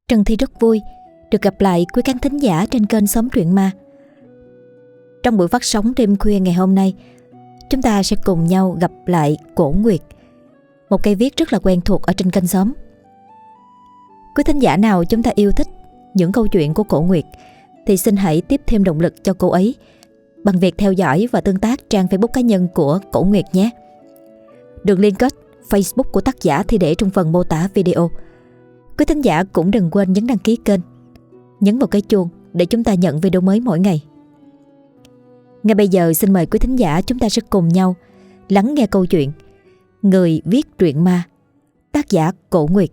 Trần Thị rất vui được gặp lại quý khán thính giả trên kênh Xóm Truyện Ma. Trong buổi phát sóng đêm khuya ngày hôm nay, chúng ta sẽ cùng nhau gặp lại Cổ Nguyệt, một cây viết rất là quen thuộc ở trên kênh Xóm. Quý thính giả nào chúng ta yêu thích những câu chuyện của Cổ Nguyệt thì xin hãy tiếp thêm động lực cho cô ấy bằng việc theo dõi và tương tác trang Facebook cá nhân của Cổ Nguyệt nhé. Đường link kết Facebook của tác giả thì để trong phần mô tả video. Quý thính giả cũng đừng quên nhấn đăng ký kênh, nhấn vào cái chuông để chúng ta nhận video mới mỗi ngày. Ngay bây giờ xin mời quý thính giả chúng ta sẽ cùng nhau lắng nghe câu chuyện Người viết truyện ma, tác giả Cổ Nguyệt.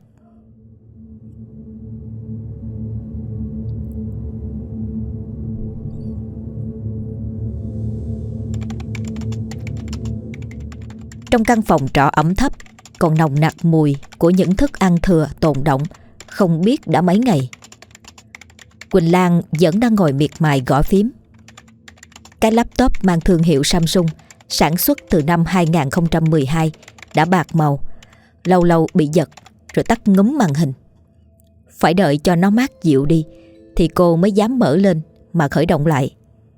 Trong căn phòng trọ ẩm thấp còn nồng nặc mùi của những thức ăn thừa tồn đọng không biết đã mấy ngày. Quỳnh Lan vẫn đang ngồi miệt mài gõ phím. Cái laptop mang thương hiệu Samsung sản xuất từ năm 2012 đã bạc màu, lâu lâu bị giật rồi tắt ngúm màn hình. Phải đợi cho nó mát dịu đi thì cô mới dám mở lên mà khởi động lại.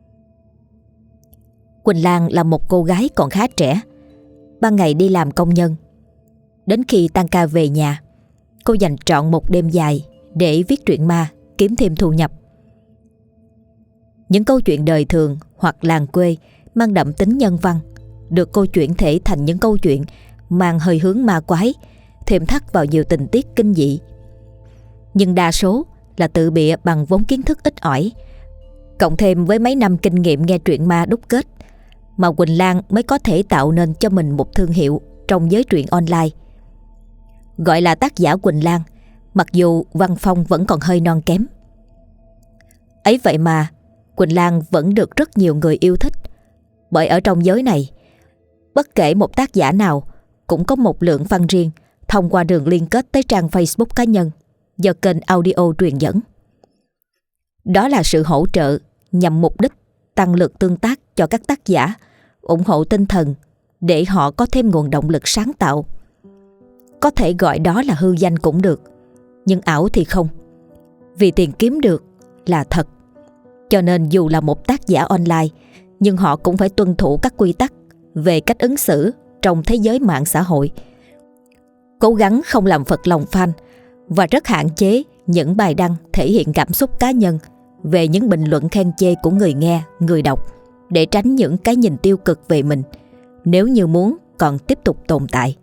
Quỳnh Lan là một cô gái còn khá trẻ. Ban ngày đi làm công nhân, đến khi tan ca về nhà, cô dành trọn một đêm dài để viết truyện ma kiếm thêm thu nhập. Những câu chuyện đời thường hoặc làng quê mang đậm tính nhân văn được cô chuyển thể thành những câu chuyện mang hơi hướng ma quái, thêm thắt vào nhiều tình tiết kinh dị. Nhưng đa số là tự bịa bằng vốn kiến thức ít ỏi, cộng thêm với mấy năm kinh nghiệm nghe truyện ma đúc kết, mà Quỳnh Lan mới có thể tạo nên cho mình một thương hiệu trong giới truyện online. Gọi là tác giả Quỳnh Lan, mặc dù văn phong vẫn còn hơi non kém. Ấy vậy mà Quỳnh Lan vẫn được rất nhiều người yêu thích, bởi ở trong giới này, bất kể một tác giả nào cũng có một lượng fan riêng thông qua đường liên kết tới trang Facebook cá nhân do kênh audio truyền dẫn. Đó là sự hỗ trợ nhằm mục đích tăng lực tương tác cho các tác giả, ủng hộ tinh thần để họ có thêm nguồn động lực sáng tạo. Có thể gọi đó là hư danh cũng được, nhưng ảo thì không. Vì tiền kiếm được là thật. Cho nên dù là một tác giả online, nhưng họ cũng phải tuân thủ các quy tắc về cách ứng xử trong thế giới mạng xã hội. Cố gắng không làm phật lòng fan và rất hạn chế những bài đăng thể hiện cảm xúc cá nhân về những bình luận khen chê của người nghe, người đọc, để tránh những cái nhìn tiêu cực về mình, nếu như muốn còn tiếp tục tồn tại.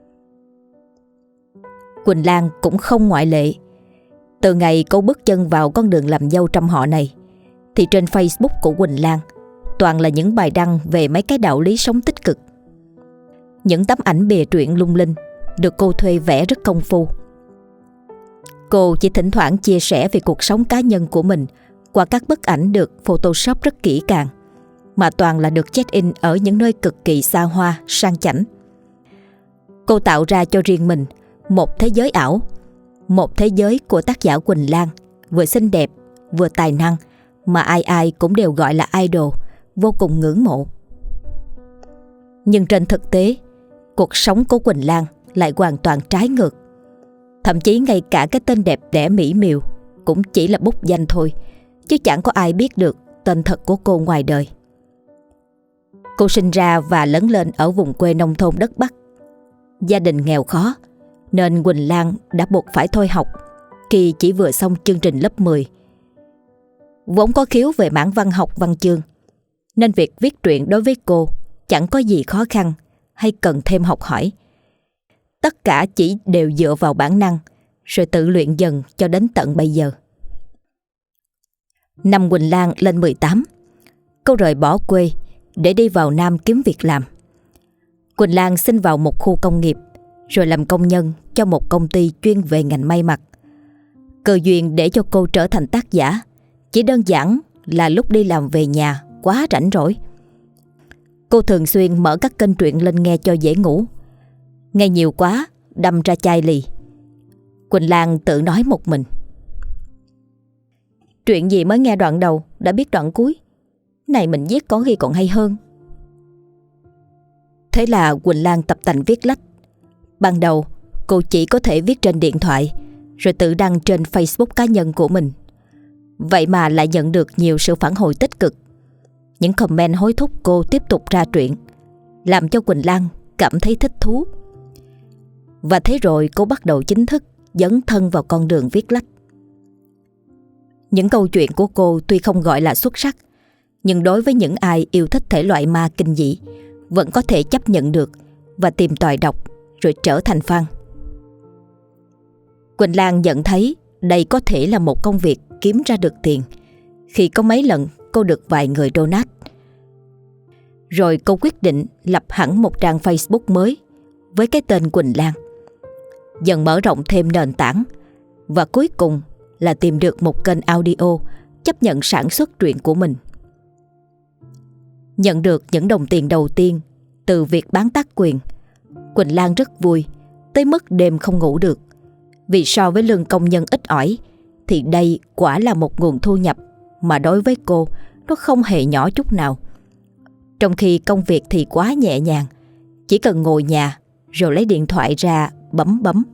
Quỳnh Lan cũng không ngoại lệ. Từ ngày cô bước chân vào con đường làm dâu trăm họ này, thì trên Facebook của Quỳnh Lan toàn là những bài đăng về mấy cái đạo lý sống tích cực. Những tấm ảnh bìa truyện lung linh được cô thuê vẽ rất công phu. Cô chỉ thỉnh thoảng chia sẻ về cuộc sống cá nhân của mình qua các bức ảnh được Photoshop rất kỹ càng, mà toàn là được check-in ở những nơi cực kỳ xa hoa, sang chảnh. Cô tạo ra cho riêng mình một thế giới ảo, một thế giới của tác giả Quỳnh Lan, vừa xinh đẹp, vừa tài năng, mà ai ai cũng đều gọi là idol, vô cùng ngưỡng mộ. Nhưng trên thực tế, cuộc sống của Quỳnh Lan lại hoàn toàn trái ngược. Thậm chí ngay cả cái tên đẹp đẽ mỹ miều cũng chỉ là bút danh thôi, chứ chẳng có ai biết được tên thật của cô ngoài đời. Cô sinh ra và lớn lên ở vùng quê nông thôn đất Bắc. Gia đình nghèo khó nên Quỳnh Lan đã buộc phải thôi học khi chỉ vừa xong chương trình lớp 10. Vốn có khiếu về mảng văn học văn chương, nên việc viết truyện đối với cô chẳng có gì khó khăn hay cần thêm học hỏi. Tất cả chỉ đều dựa vào bản năng, rồi tự luyện dần cho đến tận bây giờ. Năm Quỳnh Lan lên 18, cô rời bỏ quê để đi vào Nam kiếm việc làm. Quỳnh Lan xin vào một khu công nghiệp, rồi làm công nhân cho một công ty chuyên về ngành may mặc. Cơ duyên để cho cô trở thành tác giả chỉ đơn giản là lúc đi làm về nhà quá rảnh rỗi. Cô thường xuyên mở các kênh truyện lên nghe cho dễ ngủ. Nghe nhiều quá đâm ra chai lì. Quỳnh Lan tự nói một mình: chuyện gì mới nghe đoạn đầu đã biết đoạn cuối, này mình viết có khi còn hay hơn. Thế là Quỳnh Lan tập tành viết lách. Ban đầu cô chỉ có thể viết trên điện thoại, rồi tự đăng trên Facebook cá nhân của mình. Vậy mà lại nhận được nhiều sự phản hồi tích cực. Những comment hối thúc cô tiếp tục ra truyện, làm cho Quỳnh Lan cảm thấy thích thú. Và thế rồi cô bắt đầu chính thức dấn thân vào con đường viết lách. Những câu chuyện của cô tuy không gọi là xuất sắc, nhưng đối với những ai yêu thích thể loại ma kinh dị vẫn có thể chấp nhận được và tìm tòi đọc rồi trở thành fan. Quỳnh Lan nhận thấy đây có thể là một công việc kiếm ra được tiền khi có mấy lần cô được vài người donate. Rồi cô quyết định lập hẳn một trang Facebook mới với cái tên Quỳnh Lan, dần mở rộng thêm nền tảng và cuối cùng là tìm được một kênh audio chấp nhận sản xuất truyện của mình. Nhận được những đồng tiền đầu tiên từ việc bán tác quyền, Quỳnh Lan rất vui tới mức đêm không ngủ được, vì so với lương công nhân ít ỏi thì đây quả là một nguồn thu nhập mà đối với cô nó không hề nhỏ chút nào. Trong khi công việc thì quá nhẹ nhàng, chỉ cần ngồi nhà rồi lấy điện thoại ra bấm bấm.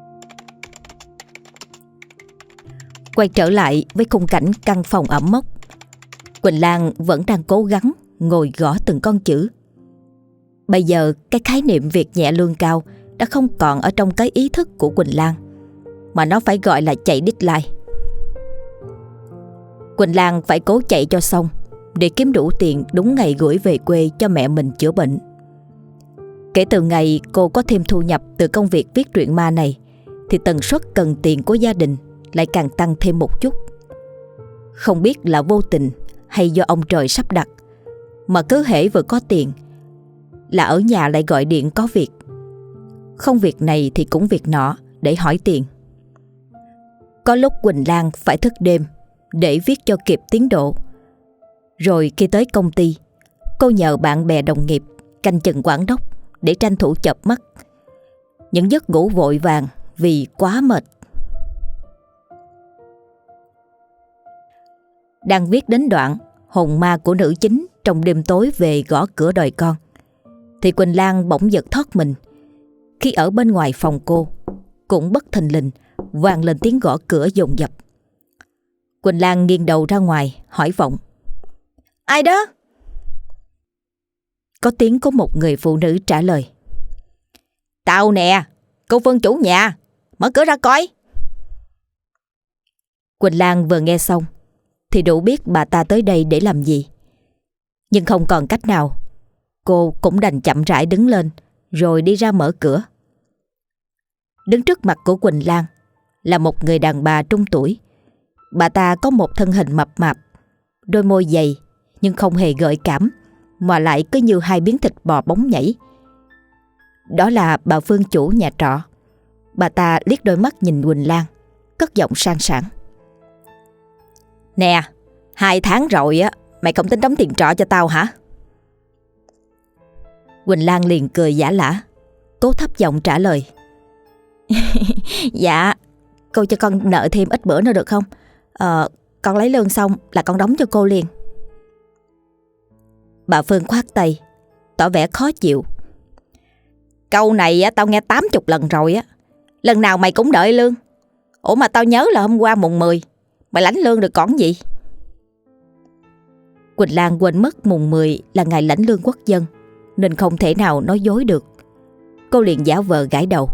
Quay trở lại với khung cảnh căn phòng ẩm mốc, Quỳnh Lan vẫn đang cố gắng ngồi gõ từng con chữ. Bây giờ cái khái niệm việc nhẹ lương cao đã không còn ở trong cái ý thức của Quỳnh Lan, mà nó phải gọi là chạy deadline. Quỳnh Lan phải cố chạy cho xong để kiếm đủ tiền đúng ngày gửi về quê cho mẹ mình chữa bệnh. Kể từ ngày cô có thêm thu nhập từ công việc viết truyện ma này thì tần suất cần tiền của gia đình lại càng tăng thêm một chút. Không biết là vô tình hay do ông trời sắp đặt, mà cứ hễ vừa có tiền là ở nhà lại gọi điện có việc. Không việc này thì cũng việc nọ để hỏi tiền. Có lúc Quỳnh Lan phải thức đêm để viết cho kịp tiến độ. Rồi khi tới công ty, cô nhờ bạn bè đồng nghiệp canh chừng quản đốc để tranh thủ chợp mắt. Những giấc ngủ vội vàng vì quá mệt. Đang viết đến đoạn hồn ma của nữ chính trong đêm tối về gõ cửa đòi con thì Quỳnh Lan bỗng giật thót mình khi ở bên ngoài phòng cô cũng bất thình lình vang lên tiếng gõ cửa dồn dập. Quỳnh Lan nghiêng đầu ra ngoài hỏi vọng: "Ai đó?" Có tiếng của một người phụ nữ trả lời: "Tao nè, cô Vân chủ nhà, mở cửa ra coi." Quỳnh Lan vừa nghe xong thì đủ biết bà ta tới đây để làm gì. Nhưng không còn cách nào, cô cũng đành chậm rãi đứng lên rồi đi ra mở cửa. Đứng trước mặt của Quỳnh Lan là một người đàn bà trung tuổi. Bà ta có một thân hình mập mạp, đôi môi dày nhưng không hề gợi cảm, mà lại cứ như hai miếng thịt bò bóng nhảy. Đó là bà Phương chủ nhà trọ. Bà ta liếc đôi mắt nhìn Quỳnh Lan, cất giọng sang sảng: "Nè, 2 tháng rồi á, mày không tính đóng tiền trọ cho tao hả?" Quỳnh Lan liền cười giả lả, cố thấp giọng trả lời: "Dạ, cô cho con nợ thêm ít bữa nữa được không? Con lấy lương xong là con đóng cho cô liền." Bà Phương khoát tay, tỏ vẻ khó chịu: "Câu này á, tao nghe 80 lần rồi á. Lần nào mày cũng đợi lương. Ủa mà tao nhớ là hôm qua mùng 10 mày lãnh lương được còn gì?" Quỳnh Lan quên mất mùng 10 là ngày lãnh lương quốc dân nên không thể nào nói dối được. Cô liền giả vờ gãi đầu: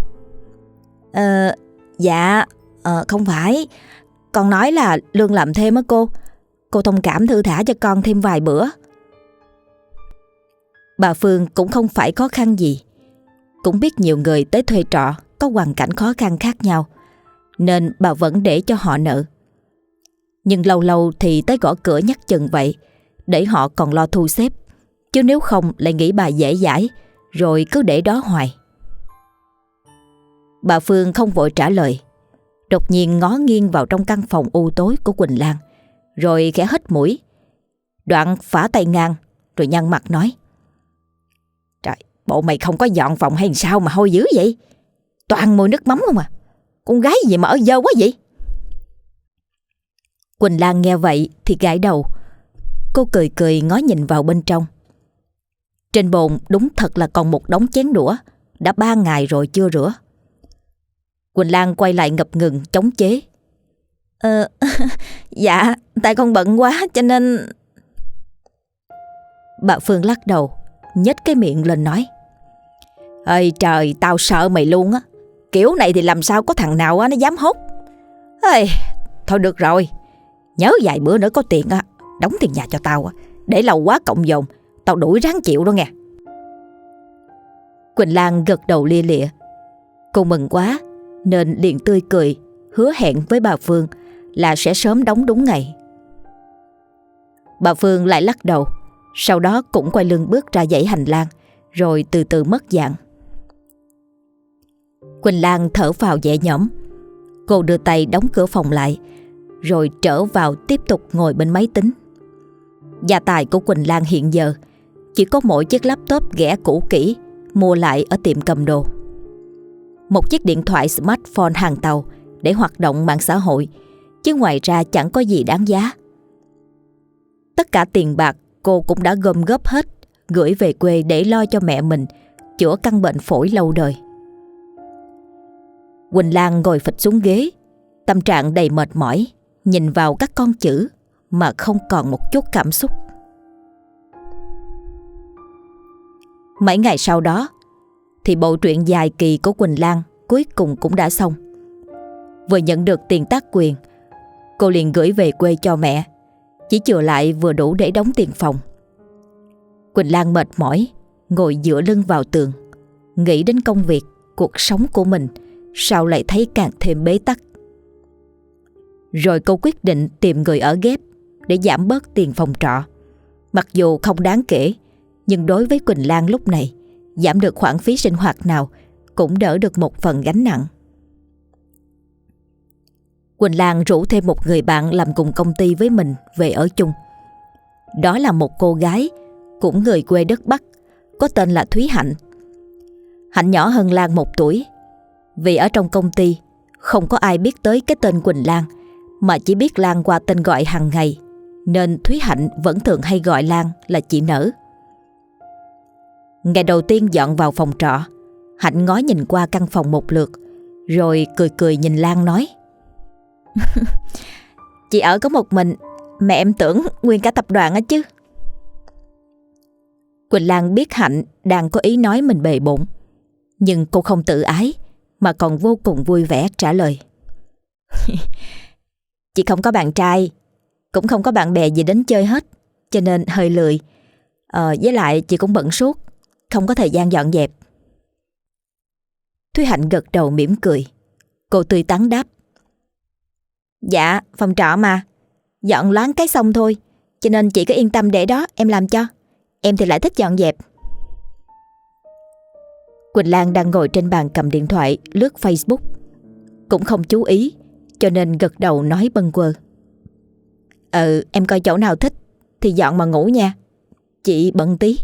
Dạ, không phải. Con nói là lương làm thêm á cô. Cô thông cảm thư thả cho con thêm vài bữa." Bà Phương cũng không phải khó khăn gì, cũng biết nhiều người tới thuê trọ có hoàn cảnh khó khăn khác nhau, nên bà vẫn để cho họ nợ. Nhưng lâu lâu thì tới gõ cửa nhắc chừng vậy, để họ còn lo thu xếp, chứ nếu không lại nghĩ bà dễ dãi, rồi cứ để đó hoài. Bà Phương không vội trả lời, đột nhiên ngó nghiêng vào trong căn phòng u tối của Quỳnh Lan, rồi khẽ hít mũi, đoạn phả tay ngang rồi nhăn mặt nói: "Trời, bộ mày không có dọn phòng hay sao mà hôi dữ vậy? Toàn mùi nước mắm không à. Con gái gì mà ở dơ quá vậy?" Quỳnh Lan nghe vậy thì gãi đầu. Cô cười cười ngó nhìn vào bên trong. Trên bồn đúng thật là còn một đống chén đũa đã 3 ngày rồi chưa rửa. Quỳnh Lan quay lại ngập ngừng chống chế. Dạ, tại con bận quá cho nên... Bà Phương lắc đầu, nhếch cái miệng lên nói: Ơi trời, tao sợ mày luôn á. Kiểu này thì làm sao có thằng nào á nó dám hốt. Ê, thôi được rồi, nhớ vài bữa nữa có tiền á, đóng tiền nhà cho tao á. Để lâu quá cộng dồn, tao đuổi ráng chịu đó nghe. Quỳnh Lan gật đầu lia lịa. Cô mừng quá nên liền tươi cười, hứa hẹn với bà Phương là sẽ sớm đóng đúng ngày. Bà Phương lại lắc đầu, sau đó cũng quay lưng bước ra dãy hành lang, rồi từ từ mất dạng. Quỳnh Lan thở phào nhẹ nhõm. Cô đưa tay đóng cửa phòng lại, rồi trở vào tiếp tục ngồi bên máy tính. Gia tài của Quỳnh Lan hiện giờ chỉ có mỗi chiếc laptop ghẻ cũ kỹ mua lại ở tiệm cầm đồ, một chiếc điện thoại smartphone hàng tàu để hoạt động mạng xã hội, chứ ngoài ra chẳng có gì đáng giá. Tất cả tiền bạc cô cũng đã gom góp hết, gửi về quê để lo cho mẹ mình chữa căn bệnh phổi lâu đời. Quỳnh Lan ngồi phịch xuống ghế, tâm trạng đầy mệt mỏi, nhìn vào các con chữ mà không còn một chút cảm xúc. Mấy ngày sau đó thì bộ truyện dài kỳ của Quỳnh Lan cuối cùng cũng đã xong. Vừa nhận được tiền tác quyền, cô liền gửi về quê cho mẹ, chỉ chừa lại vừa đủ để đóng tiền phòng. Quỳnh Lan mệt mỏi ngồi dựa lưng vào tường, nghĩ đến công việc, cuộc sống của mình sao lại thấy càng thêm bế tắc. Rồi cô quyết định tìm người ở ghép để giảm bớt tiền phòng trọ. Mặc dù không đáng kể, nhưng đối với Quỳnh Lan lúc này, giảm được khoản phí sinh hoạt nào cũng đỡ được một phần gánh nặng. Quỳnh Lan rủ thêm một người bạn làm cùng công ty với mình về ở chung. Đó là một cô gái cũng người quê đất Bắc, có tên là Thúy Hạnh. Hạnh nhỏ hơn Lan 1 tuổi. Vì ở trong công ty không có ai biết tới cái tên Quỳnh Lan, mà chỉ biết Lan qua tên gọi hàng ngày, nên Thúy Hạnh vẫn thường hay gọi Lan là chị Nở. Ngày đầu tiên dọn vào phòng trọ, Hạnh ngó nhìn qua căn phòng một lượt, rồi cười cười nhìn Lan nói: Chị ở có một mình, mẹ em tưởng nguyên cả tập đoàn á chứ. Quỳnh Lan biết Hạnh đang có ý nói mình bề bộn, nhưng cô không tự ái mà còn vô cùng vui vẻ trả lời: Chị không có bạn trai, cũng không có bạn bè gì đến chơi hết, cho nên hơi lười. Với lại chị cũng bận suốt, không có thời gian dọn dẹp. Thúy Hạnh gật đầu mỉm cười. Cô tươi tắn đáp: Dạ, phòng trọ mà, dọn loáng cái xong thôi, cho nên chị cứ yên tâm để đó em làm cho. Em thì lại thích dọn dẹp. Quỳnh Lan đang ngồi trên bàn cầm điện thoại lướt Facebook, cũng không chú ý, cho nên gật đầu nói bâng quơ: Em coi chỗ nào thích thì dọn mà ngủ nha, chị bận tí.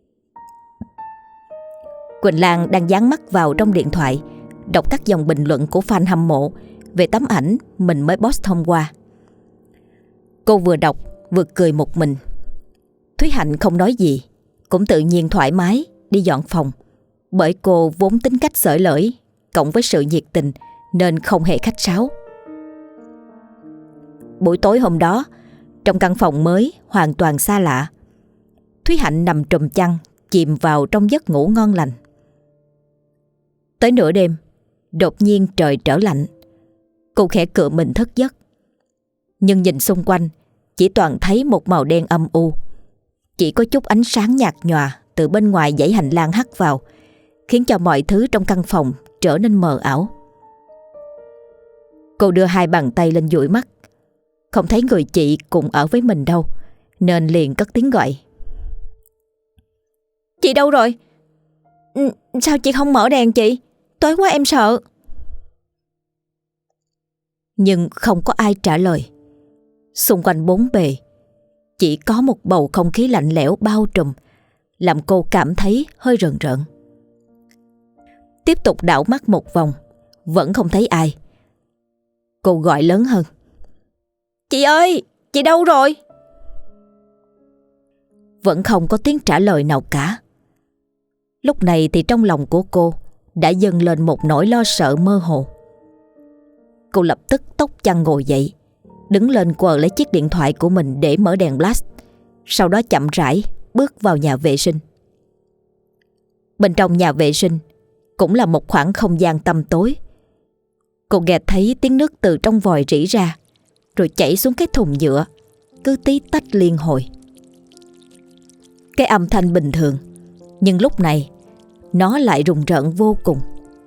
Quỳnh Lan đang dán mắt vào trong điện thoại, đọc các dòng bình luận của fan hâm mộ về tấm ảnh mình mới post hôm qua. Cô vừa đọc vừa cười một mình. Thúy Hạnh không nói gì, cũng tự nhiên thoải mái đi dọn phòng, bởi cô vốn tính cách xởi lởi cộng với sự nhiệt tình nên không hề khách sáo. Buổi tối hôm đó, trong căn phòng mới hoàn toàn xa lạ, Thúy Hạnh nằm trùm chăn, chìm vào trong giấc ngủ ngon lành. Tới nửa đêm, đột nhiên trời trở lạnh. Cô khẽ cựa mình thức giấc, nhưng nhìn xung quanh chỉ toàn thấy một màu đen âm u. Chỉ có chút ánh sáng nhạt nhòa từ bên ngoài dãy hành lang hắt vào, khiến cho mọi thứ trong căn phòng trở nên mờ ảo. Cô đưa 2 bàn tay lên dụi mắt, không thấy người chị cùng ở với mình đâu, nên liền cất tiếng gọi: Chị đâu rồi? Sao chị không mở đèn chị? Tối quá em sợ. Nhưng không có ai trả lời. Xung quanh bốn bề chỉ có một bầu không khí lạnh lẽo bao trùm, làm cô cảm thấy hơi rờn rợn. Tiếp tục đảo mắt một vòng, vẫn không thấy ai. Cô gọi lớn hơn: Chị ơi, chị đâu rồi? Vẫn không có tiếng trả lời nào cả. Lúc này thì trong lòng của cô đã dâng lên một nỗi lo sợ mơ hồ. Cô lập tức tốc chăn ngồi dậy, đứng lên quờ lấy chiếc điện thoại của mình để mở đèn flash. Sau đó chậm rãi bước vào nhà vệ sinh. Bên trong nhà vệ sinh cũng là một khoảng không gian tăm tối. Cô nghe thấy tiếng nước từ trong vòi rỉ ra, rồi chảy xuống cái thùng nhựa, cứ tí tách liên hồi. Cái âm thanh bình thường, nhưng lúc này nó lại rùng rợn vô cùng.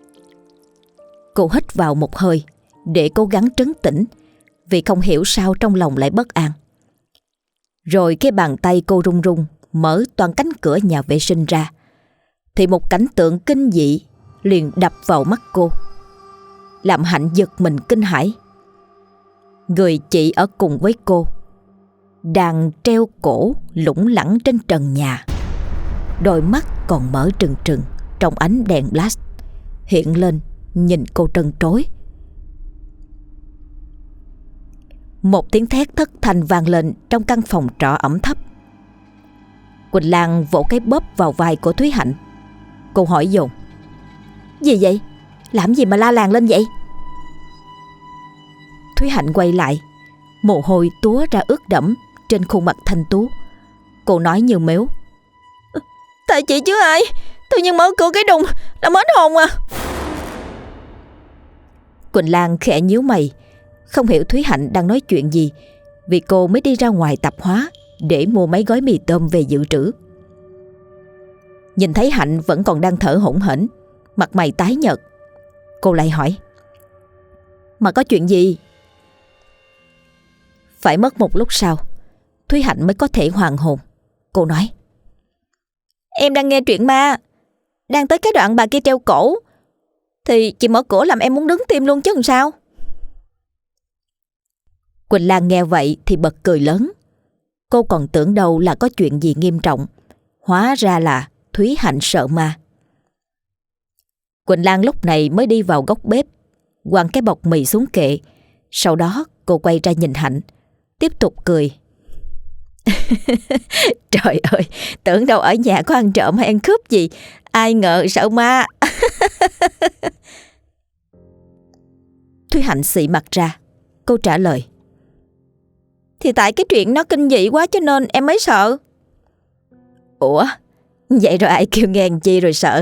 Cô hít vào một hơi để cố gắng trấn tĩnh, vì không hiểu sao trong lòng lại bất an. Rồi cái bàn tay cô run run mở toàn cánh cửa nhà vệ sinh ra, thì một cảnh tượng kinh dị liền đập vào mắt cô, làm Hạnh giật mình kinh hãi. Người chị ở cùng với cô đang treo cổ lủng lẳng trên trần nhà, đôi mắt còn mở trừng trừng trong ánh đèn flash hiện lên nhìn cô trân trối. Một tiếng thét thất thanh vang lên trong căn phòng trọ ẩm thấp. Quỳnh Lan vỗ cái bóp vào vai của Thúy Hạnh. Cô hỏi dồn: "Gì vậy? Làm gì mà la làng lên vậy?" Thúy Hạnh quay lại, mồ hôi túa ra ướt đẫm trên khuôn mặt thanh tú. Cô nói như mếu: "Tại chị chứ ai, tự nhiên mở cửa cái đùng là hết hồn à." Quỳnh Lan khẽ nhíu mày, không hiểu Thúy Hạnh đang nói chuyện gì, vì cô mới đi ra ngoài tạp hóa để mua mấy gói mì tôm về dự trữ. Nhìn thấy Hạnh vẫn còn đang thở hổn hển, mặt mày tái nhợt, cô lại hỏi: "Mà có chuyện gì?" Phải mất một lúc sau, Thúy Hạnh mới có thể hoàn hồn. Cô nói: "Em đang nghe truyện ma, đang tới cái đoạn bà kia treo cổ, thì chị mở cửa làm em muốn đứng tim luôn chứ làm sao." Quỳnh Lan nghe vậy thì bật cười lớn. Cô còn tưởng đâu là có chuyện gì nghiêm trọng, hóa ra là Thúy Hạnh sợ ma. Quỳnh Lan lúc này mới đi vào góc bếp, quăng cái bọc mì xuống kệ. Sau đó cô quay ra nhìn Hạnh, tiếp tục cười. "Trời ơi, tưởng đâu ở nhà có ăn trộm hay ăn cướp gì, ai ngờ sợ ma." Thúy Hạnh xị mặt ra, cô trả lời: "Thì tại cái chuyện nó kinh dị quá cho nên em mới sợ." "Ủa, vậy rồi ai kêu nghe làm chi rồi sợ?"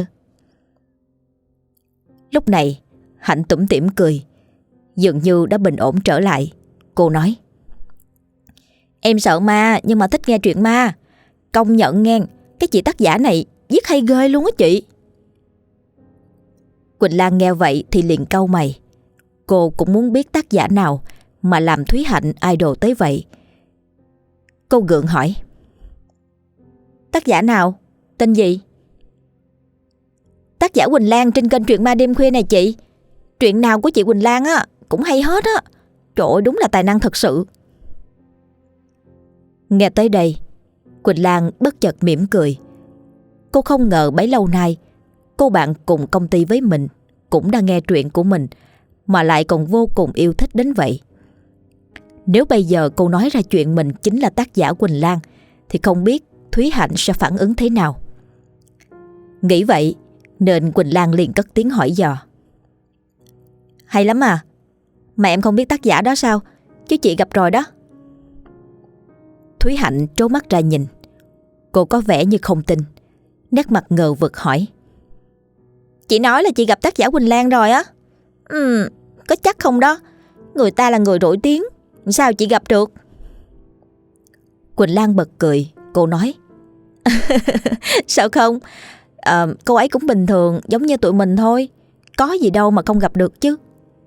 Lúc này Hạnh tủm tỉm cười, dường như đã bình ổn trở lại. Cô nói: "Em sợ ma nhưng mà thích nghe truyện ma. Công nhận nghe, cái chị tác giả này viết hay ghê luôn á chị." Quỳnh Lan nghe vậy thì liền cau mày. Cô cũng muốn biết tác giả nào mà làm Thúy Hạnh idol tới vậy. Cô gượng hỏi: "Tác giả nào? Tên gì?" "Tác giả Quỳnh Lan trên kênh Truyện Ma Đêm Khuya này chị. Truyện nào của chị Quỳnh Lan á cũng hay hết á. Trời ơi, đúng là tài năng thật sự." Nghe tới đây, Quỳnh Lan bất chợt mỉm cười. Cô không ngờ bấy lâu nay cô bạn cùng công ty với mình cũng đã nghe truyện của mình, mà lại còn vô cùng yêu thích đến vậy. Nếu bây giờ cô nói ra chuyện mình chính là tác giả Quỳnh Lan thì không biết Thúy Hạnh sẽ phản ứng thế nào. Nghĩ vậy nên Quỳnh Lan liền cất tiếng hỏi dò: "Hay lắm à? Mà em không biết tác giả đó sao? Chứ chị gặp rồi đó." Thúy Hạnh trố mắt ra nhìn. Cô có vẻ như không tin, nét mặt ngờ vực hỏi: "Chị nói là chị gặp tác giả Quỳnh Lan rồi á?" Có chắc không đó? Người ta là người nổi tiếng, sao chị gặp được?" Quỳnh Lan bật cười. Cô nói: "Sao không? Cô ấy cũng bình thường giống như tụi mình thôi, có gì đâu mà không gặp được chứ."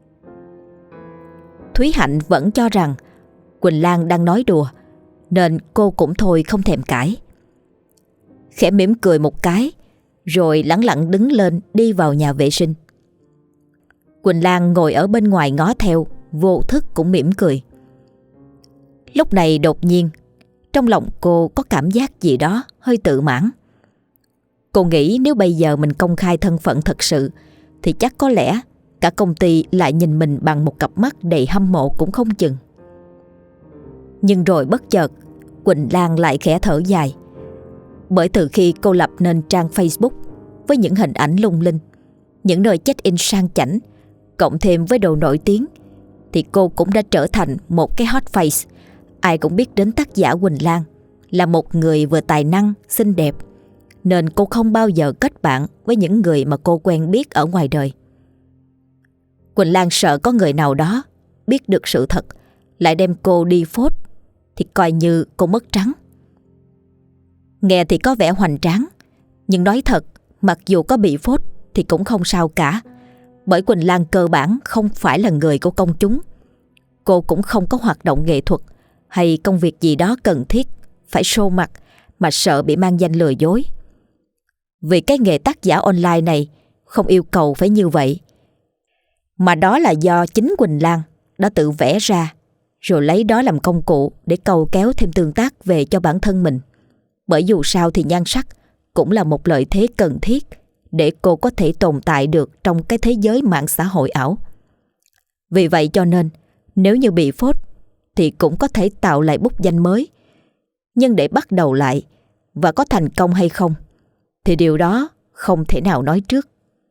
Thúy Hạnh vẫn cho rằng Quỳnh Lan đang nói đùa, nên cô cũng thôi không thèm cãi. Khẽ mỉm cười một cái, rồi lẳng lặng đứng lên đi vào nhà vệ sinh. Quỳnh Lan ngồi ở bên ngoài ngó theo, vô thức cũng mỉm cười. Lúc này đột nhiên trong lòng cô có cảm giác gì đó hơi tự mãn. Cô nghĩ nếu bây giờ mình công khai thân phận thật sự thì chắc có lẽ cả công ty lại nhìn mình bằng một cặp mắt đầy hâm mộ cũng không chừng. Nhưng rồi bất chợt Quỳnh Lan lại khẽ thở dài. Bởi từ khi cô lập nên trang Facebook với những hình ảnh lung linh, những nơi check-in sang chảnh, cộng thêm với độ nổi tiếng, thì cô cũng đã trở thành một cái hot face. Ai cũng biết đến tác giả Quỳnh Lan là một người vừa tài năng, xinh đẹp, nên cô không bao giờ kết bạn với những người mà cô quen biết ở ngoài đời. Quỳnh Lan sợ có người nào đó biết được sự thật lại đem cô đi phốt thì coi như cô mất trắng. Nghe thì có vẻ hoành tráng, nhưng nói thật, mặc dù có bị phốt thì cũng không sao cả, bởi Quỳnh Lan cơ bản không phải là người của công chúng. Cô cũng không có hoạt động nghệ thuật hay công việc gì đó cần thiết phải show mặt mà sợ bị mang danh lừa dối. Vì cái nghề tác giả online này không yêu cầu phải như vậy, mà đó là do chính Quỳnh Lan đã tự vẽ ra, rồi lấy đó làm công cụ để cầu kéo thêm tương tác về cho bản thân mình. Bởi dù sao thì nhan sắc cũng là một lợi thế cần thiết để cô có thể tồn tại được trong cái thế giới mạng xã hội ảo. Vì vậy cho nên, nếu như bị phốt thì cũng có thể tạo lại bút danh mới. Nhưng để bắt đầu lại và có thành công hay không thì điều đó không thể nào nói trước.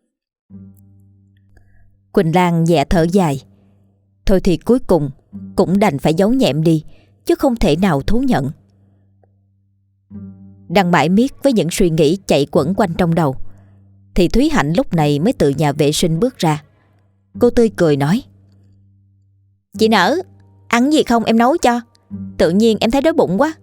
Quỳnh Lan nhẹ thở dài. Thôi thì cuối cùng cũng đành phải giấu nhẹm đi, chứ không thể nào thú nhận. Đang mải miết với những suy nghĩ chạy quẩn quanh trong đầu thì Thúy Hạnh lúc này mới từ nhà vệ sinh bước ra. Cô tươi cười nói: "Chị Nở, ăn gì không em nấu cho. Tự nhiên em thấy đói bụng quá."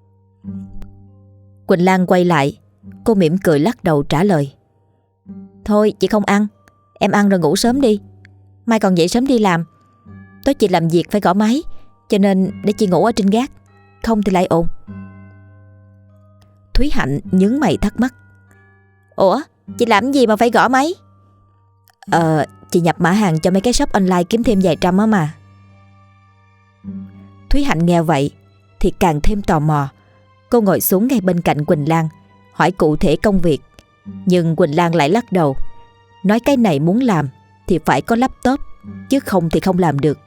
Quỳnh Lan quay lại, cô mỉm cười lắc đầu trả lời: "Thôi chị không ăn, em ăn rồi ngủ sớm đi. Mai còn dậy sớm đi làm. Tối chị làm việc phải gõ máy, cho nên để chị ngủ ở trên gác, không thì lại ồn." Thúy Hạnh nhướng mày thắc mắc: "Ủa, chị làm gì mà phải gõ máy?" Chị nhập mã hàng cho mấy cái shop online kiếm thêm vài trăm á mà." Thúy Hạnh nghe vậy thì càng thêm tò mò. Cô ngồi xuống ngay bên cạnh Quỳnh Lan, hỏi cụ thể công việc. Nhưng Quỳnh Lan lại lắc đầu, nói cái này muốn làm thì phải có laptop, chứ không thì không làm được.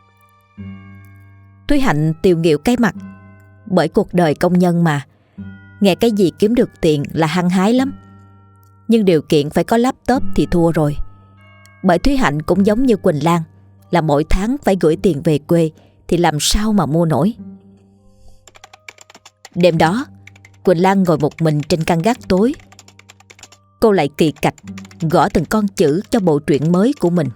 Thúy Hạnh tiều nghịu cái mặt, bởi cuộc đời công nhân mà, nghe cái gì kiếm được tiền là hăng hái lắm. Nhưng điều kiện phải có laptop thì thua rồi. Bởi Thúy Hạnh cũng giống như Quỳnh Lan, là mỗi tháng phải gửi tiền về quê thì làm sao mà mua nổi. Đêm đó, Quỳnh Lan ngồi một mình trên căn gác tối. Cô lại kỳ cạch gõ từng con chữ cho bộ truyện mới của mình.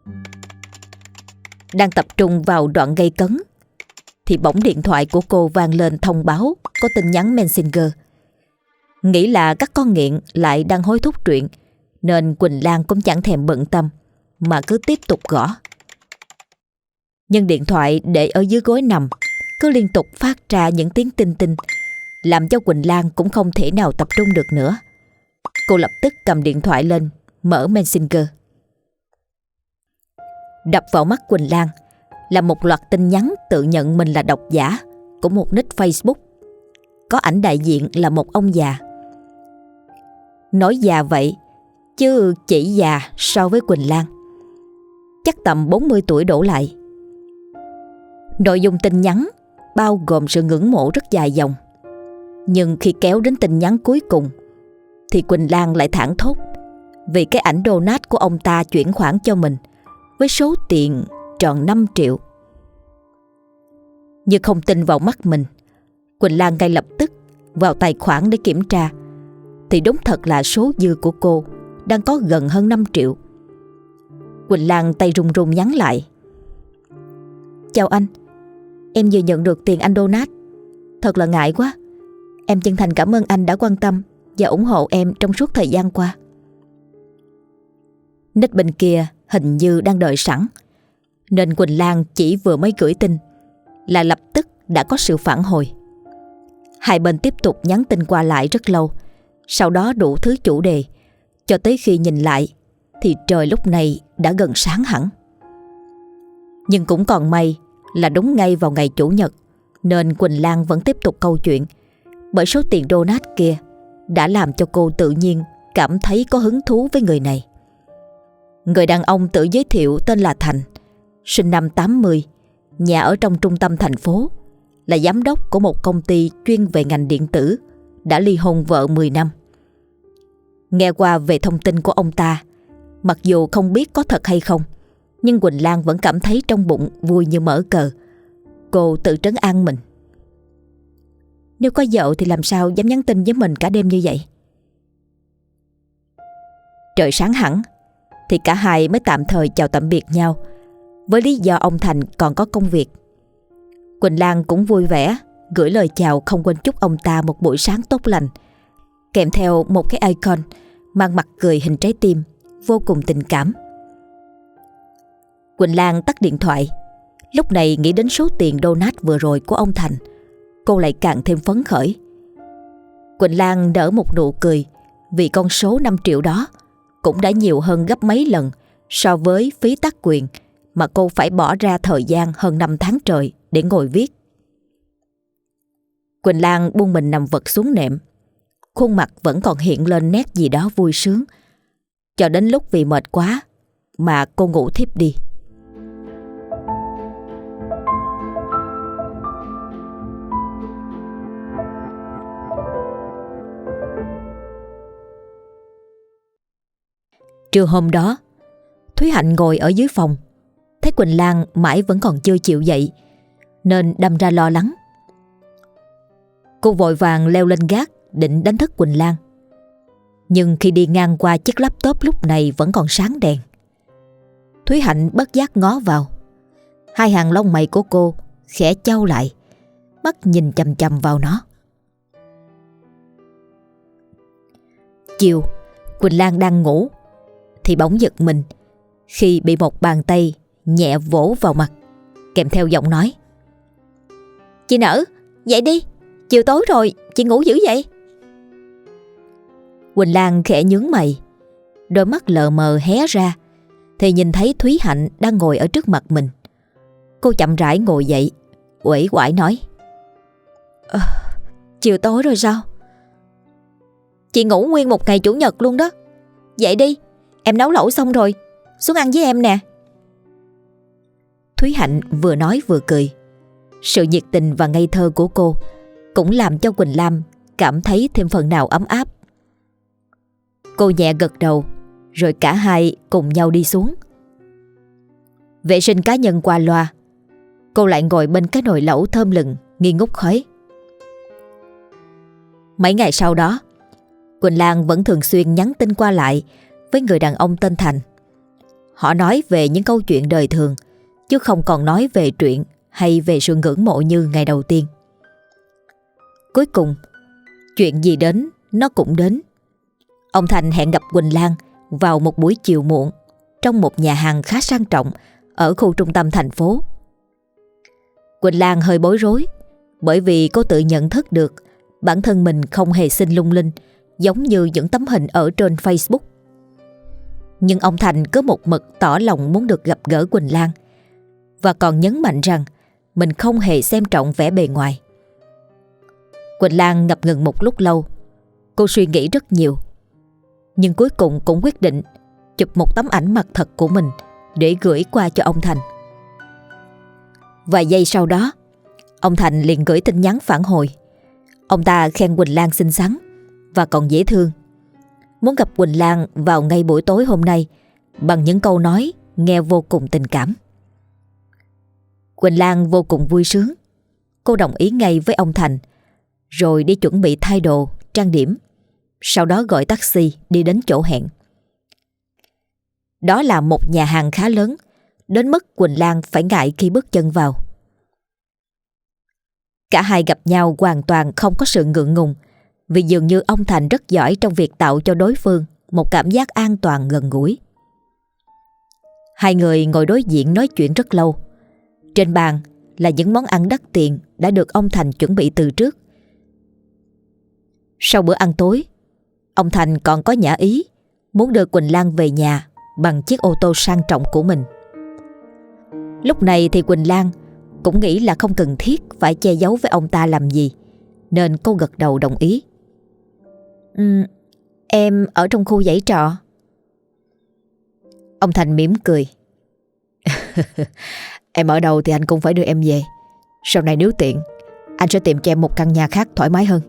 Đang tập trung vào đoạn gây cấn thì bỗng điện thoại của cô vang lên thông báo có tin nhắn Messenger. Nghĩ là các con nghiện lại đang hối thúc truyện, nên Quỳnh Lan cũng chẳng thèm bận tâm mà cứ tiếp tục gõ. Nhưng điện thoại để ở dưới gối nằm cứ liên tục phát ra những tiếng tinh tinh, làm cho Quỳnh Lan cũng không thể nào tập trung được nữa. Cô lập tức cầm điện thoại lên, mở Messenger. Đập vào mắt Quỳnh Lan là một loạt tin nhắn tự nhận mình là độc giả của một nick Facebook. Có ảnh đại diện là một ông già. Nói già vậy chứ chỉ già so với Quỳnh Lan, chắc tầm 40 tuổi đổ lại. Nội dung tin nhắn bao gồm sự ngưỡng mộ rất dài dòng. Nhưng khi kéo đến tin nhắn cuối cùng thì Quỳnh Lan lại thảng thốt vì cái ảnh donate của ông ta chuyển khoản cho mình với số tiền tròn 5 triệu. Nhưng không tin vào mắt mình, Quỳnh Lan ngay lập tức vào tài khoản để kiểm tra thì đúng thật là số dư của cô đang có gần hơn 5 triệu. Quỳnh Lan tay run run nhắn lại: "Chào anh, em vừa nhận được tiền anh donate. Thật là ngại quá. Em chân thành cảm ơn anh đã quan tâm và ủng hộ em trong suốt thời gian qua." Nick bên kia hình như đang đợi sẵn, nên Quỳnh Lan chỉ vừa mới gửi tin là lập tức đã có sự phản hồi. Hai bên tiếp tục nhắn tin qua lại rất lâu, sau đó đủ thứ chủ đề, cho tới khi nhìn lại thì trời lúc này đã gần sáng hẳn. Nhưng cũng còn may là đúng ngay vào ngày Chủ nhật, nên Quỳnh Lan vẫn tiếp tục câu chuyện, bởi số tiền donate kia đã làm cho cô tự nhiên cảm thấy có hứng thú với người này. Người đàn ông tự giới thiệu tên là Thành, sinh năm 80, nhà ở trong trung tâm thành phố, là giám đốc của một công ty chuyên về ngành điện tử, đã ly hôn vợ 10 năm. Nghe qua về thông tin của ông ta, mặc dù không biết có thật hay không, Nhưng Quỳnh Lan vẫn cảm thấy trong bụng vui như mở cờ. Cô tự trấn an mình. Nếu có vợ thì làm sao dám nhắn tin với mình cả đêm như vậy. Trời sáng hẳn thì cả hai mới tạm thời chào tạm biệt nhau, với lý do ông Thành còn có công việc. Quỳnh Lan cũng vui vẻ gửi lời chào, không quên chúc ông ta một buổi sáng tốt lành, kèm theo một cái icon mang mặt cười hình trái tim vô cùng tình cảm. Quỳnh Lan tắt điện thoại. Lúc này nghĩ đến số tiền donate vừa rồi của ông Thành, cô lại càng thêm phấn khởi. Quỳnh Lan nở một nụ cười vì con số 5 triệu đó cũng đã nhiều hơn gấp mấy lần so với phí tác quyền mà cô phải bỏ ra thời gian hơn 5 tháng trời để ngồi viết. Quỳnh Lan buông mình nằm vật xuống nệm. Khuôn mặt vẫn còn hiện lên nét gì đó vui sướng, cho đến lúc vì mệt quá mà cô ngủ thiếp đi. Trưa hôm đó, Thúy Hạnh ngồi ở dưới phòng, thấy Quỳnh Lan mãi vẫn còn chưa chịu dậy, nên đâm ra lo lắng. Cô vội vàng leo lên gác định đánh thức Quỳnh Lan. Nhưng khi đi ngang qua chiếc laptop lúc này vẫn còn sáng đèn, Thúy Hạnh bất giác ngó vào. Hai hàng lông mày của cô khẽ chau lại, mắt nhìn chằm chằm vào nó. Chiều, Quỳnh Lan đang ngủ thì bỗng giật mình khi bị một bàn tay nhẹ vỗ vào mặt, kèm theo giọng nói: "Chị Nở, dậy đi, chiều tối rồi, chị ngủ dữ vậy?" Quỳnh Lan khẽ nhướng mày, đôi mắt lờ mờ hé ra thì nhìn thấy Thúy Hạnh đang ngồi ở trước mặt mình. Cô chậm rãi ngồi dậy, uể oải nói: Chiều tối rồi sao? Chị ngủ nguyên một ngày chủ nhật luôn đó. Dậy đi, em nấu lẩu xong rồi, xuống ăn với em nè. Thúy Hạnh vừa nói vừa cười. Sự nhiệt tình và ngây thơ của cô cũng làm cho Quỳnh Lan cảm thấy thêm phần nào ấm áp. Cô nhẹ gật đầu, rồi cả hai cùng nhau đi xuống. Vệ sinh cá nhân qua loa, cô lại ngồi bên cái nồi lẩu thơm lừng nghi ngút khói. Mấy ngày sau đó, Quỳnh Lan vẫn thường xuyên nhắn tin qua lại với người đàn ông tên Thành. Họ nói về những câu chuyện đời thường, chứ không còn nói về truyện hay về sự ngưỡng mộ như ngày đầu tiên. Cuối cùng, chuyện gì đến nó cũng đến. Ông Thành hẹn gặp Quỳnh Lan vào một buổi chiều muộn trong một nhà hàng khá sang trọng ở khu trung tâm thành phố. Quỳnh Lan hơi bối rối, bởi vì cô tự nhận thức được bản thân mình không hề xinh lung linh giống như những tấm hình ở trên Facebook. Nhưng ông Thành cứ một mực tỏ lòng muốn được gặp gỡ Quỳnh Lan, và còn nhấn mạnh rằng mình không hề xem trọng vẻ bề ngoài. Quỳnh Lan ngập ngừng một lúc lâu. Cô suy nghĩ rất nhiều, nhưng cuối cùng cũng quyết định chụp một tấm ảnh mặt thật của mình để gửi qua cho ông Thành. Vài giây sau đó, ông Thành liền gửi tin nhắn phản hồi. Ông ta khen Quỳnh Lan xinh xắn và còn dễ thương, muốn gặp Quỳnh Lan vào ngay buổi tối hôm nay bằng những câu nói nghe vô cùng tình cảm. Quỳnh Lan vô cùng vui sướng. Cô đồng ý ngay với ông Thành, rồi đi chuẩn bị thay đồ, trang điểm, sau đó gọi taxi đi đến chỗ hẹn. Đó là một nhà hàng khá lớn, đến mức Quỳnh Lan phải ngại khi bước chân vào. Cả hai gặp nhau hoàn toàn không có sự ngượng ngùng, vì dường như ông Thành rất giỏi trong việc tạo cho đối phương một cảm giác an toàn gần gũi. Hai người ngồi đối diện nói chuyện rất lâu. Trên bàn là những món ăn đắt tiền đã được ông Thành chuẩn bị từ trước. Sau bữa ăn tối, ông Thành còn có nhã ý muốn đưa Quỳnh Lan về nhà bằng chiếc ô tô sang trọng của mình. Lúc này thì Quỳnh Lan cũng nghĩ là không cần thiết phải che giấu với ông ta làm gì, nên cô gật đầu đồng ý. Em ở trong khu dãy trọ. Ông Thành mỉm cười. Em ở đâu thì anh cũng phải đưa em về. Sau này nếu tiện, anh sẽ tìm cho em một căn nhà khác thoải mái hơn.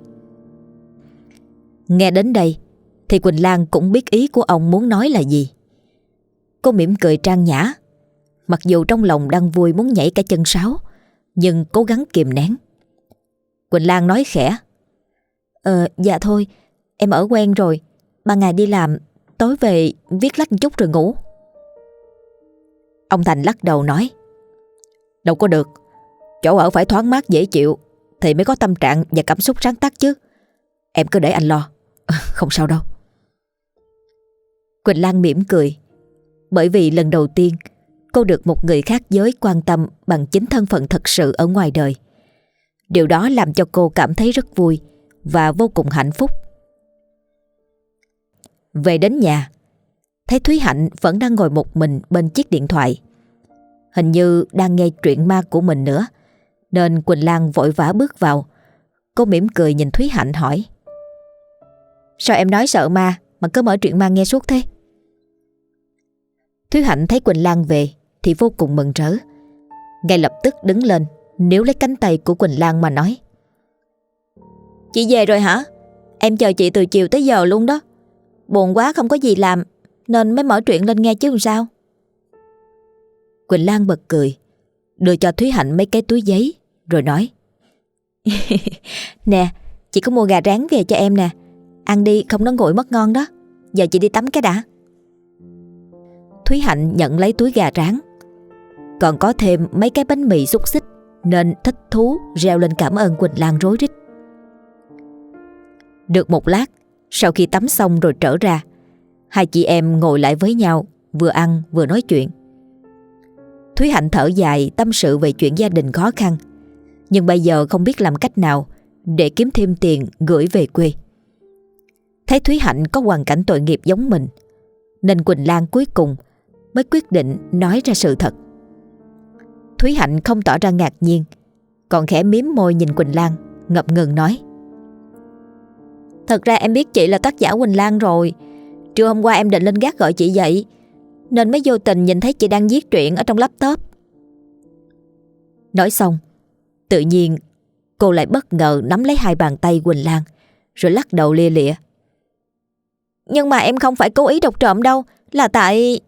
Nghe đến đây thì Quỳnh Lan cũng biết ý của ông muốn nói là gì. Cô mỉm cười trang nhã, Mặc dù trong lòng đang vui muốn nhảy cả chân sáo, nhưng cố gắng kìm nén. Quỳnh Lan nói khẽ: Dạ thôi, em ở quen rồi. Ban ngày đi làm, tối về viết lách một chút rồi ngủ. Ông Thành lắc đầu nói: Đâu có được, chỗ ở phải thoáng mát dễ chịu thì mới có tâm trạng và cảm xúc sáng tác chứ. Em cứ để anh lo. Không sao đâu. Quỳnh Lan mỉm cười, bởi vì lần đầu tiên cô được một người khác giới quan tâm bằng chính thân phận thật sự ở ngoài đời. Điều đó làm cho cô cảm thấy rất vui và vô cùng hạnh phúc. Về đến nhà, thấy Thúy Hạnh vẫn đang ngồi một mình bên chiếc điện thoại, hình như đang nghe truyện ma của mình nữa, nên Quỳnh Lan vội vã bước vào. Cô mỉm cười nhìn Thúy Hạnh hỏi: Sao em nói sợ ma mà cứ mở truyện ma nghe suốt thế? Thúy Hạnh thấy Quỳnh Lan về thì vô cùng mừng rỡ, ngay lập tức đứng lên níu lấy cánh tay của Quỳnh Lan mà nói: Chị về rồi hả? Em chờ chị từ chiều tới giờ luôn đó. Buồn quá không có gì làm nên mới mở truyện lên nghe chứ làm sao. Quỳnh Lan bật cười, đưa cho Thúy Hạnh mấy cái túi giấy rồi nói: Nè, chị có mua gà rán về cho em nè. Ăn đi không nó nguội mất ngon đó. Giờ chị đi tắm cái đã. Thúy Hạnh nhận lấy túi gà rán, còn có thêm mấy cái bánh mì xúc xích, nên thích thú reo lên cảm ơn Quỳnh Lan rối rít. Được một lát, sau khi tắm xong rồi trở ra, hai chị em ngồi lại với nhau, vừa ăn vừa nói chuyện. Thúy Hạnh thở dài tâm sự về chuyện gia đình khó khăn, nhưng bây giờ không biết làm cách nào để kiếm thêm tiền gửi về quê. Thấy Thúy Hạnh có hoàn cảnh tội nghiệp giống mình, nên Quỳnh Lan cuối cùng mới quyết định nói ra sự thật. Thúy Hạnh không tỏ ra ngạc nhiên, còn khẽ mím môi nhìn Quỳnh Lan, ngập ngừng nói: Thật ra em biết chị là tác giả Quỳnh Lan rồi. Trưa hôm qua em định lên gác gọi chị dậy, nên mới vô tình nhìn thấy chị đang viết truyện ở trong laptop. Nói xong, tự nhiên cô lại bất ngờ nắm lấy hai bàn tay Quỳnh Lan, rồi lắc đầu lia lịa: Nhưng mà em không phải cố ý đọc trộm đâu, là tại...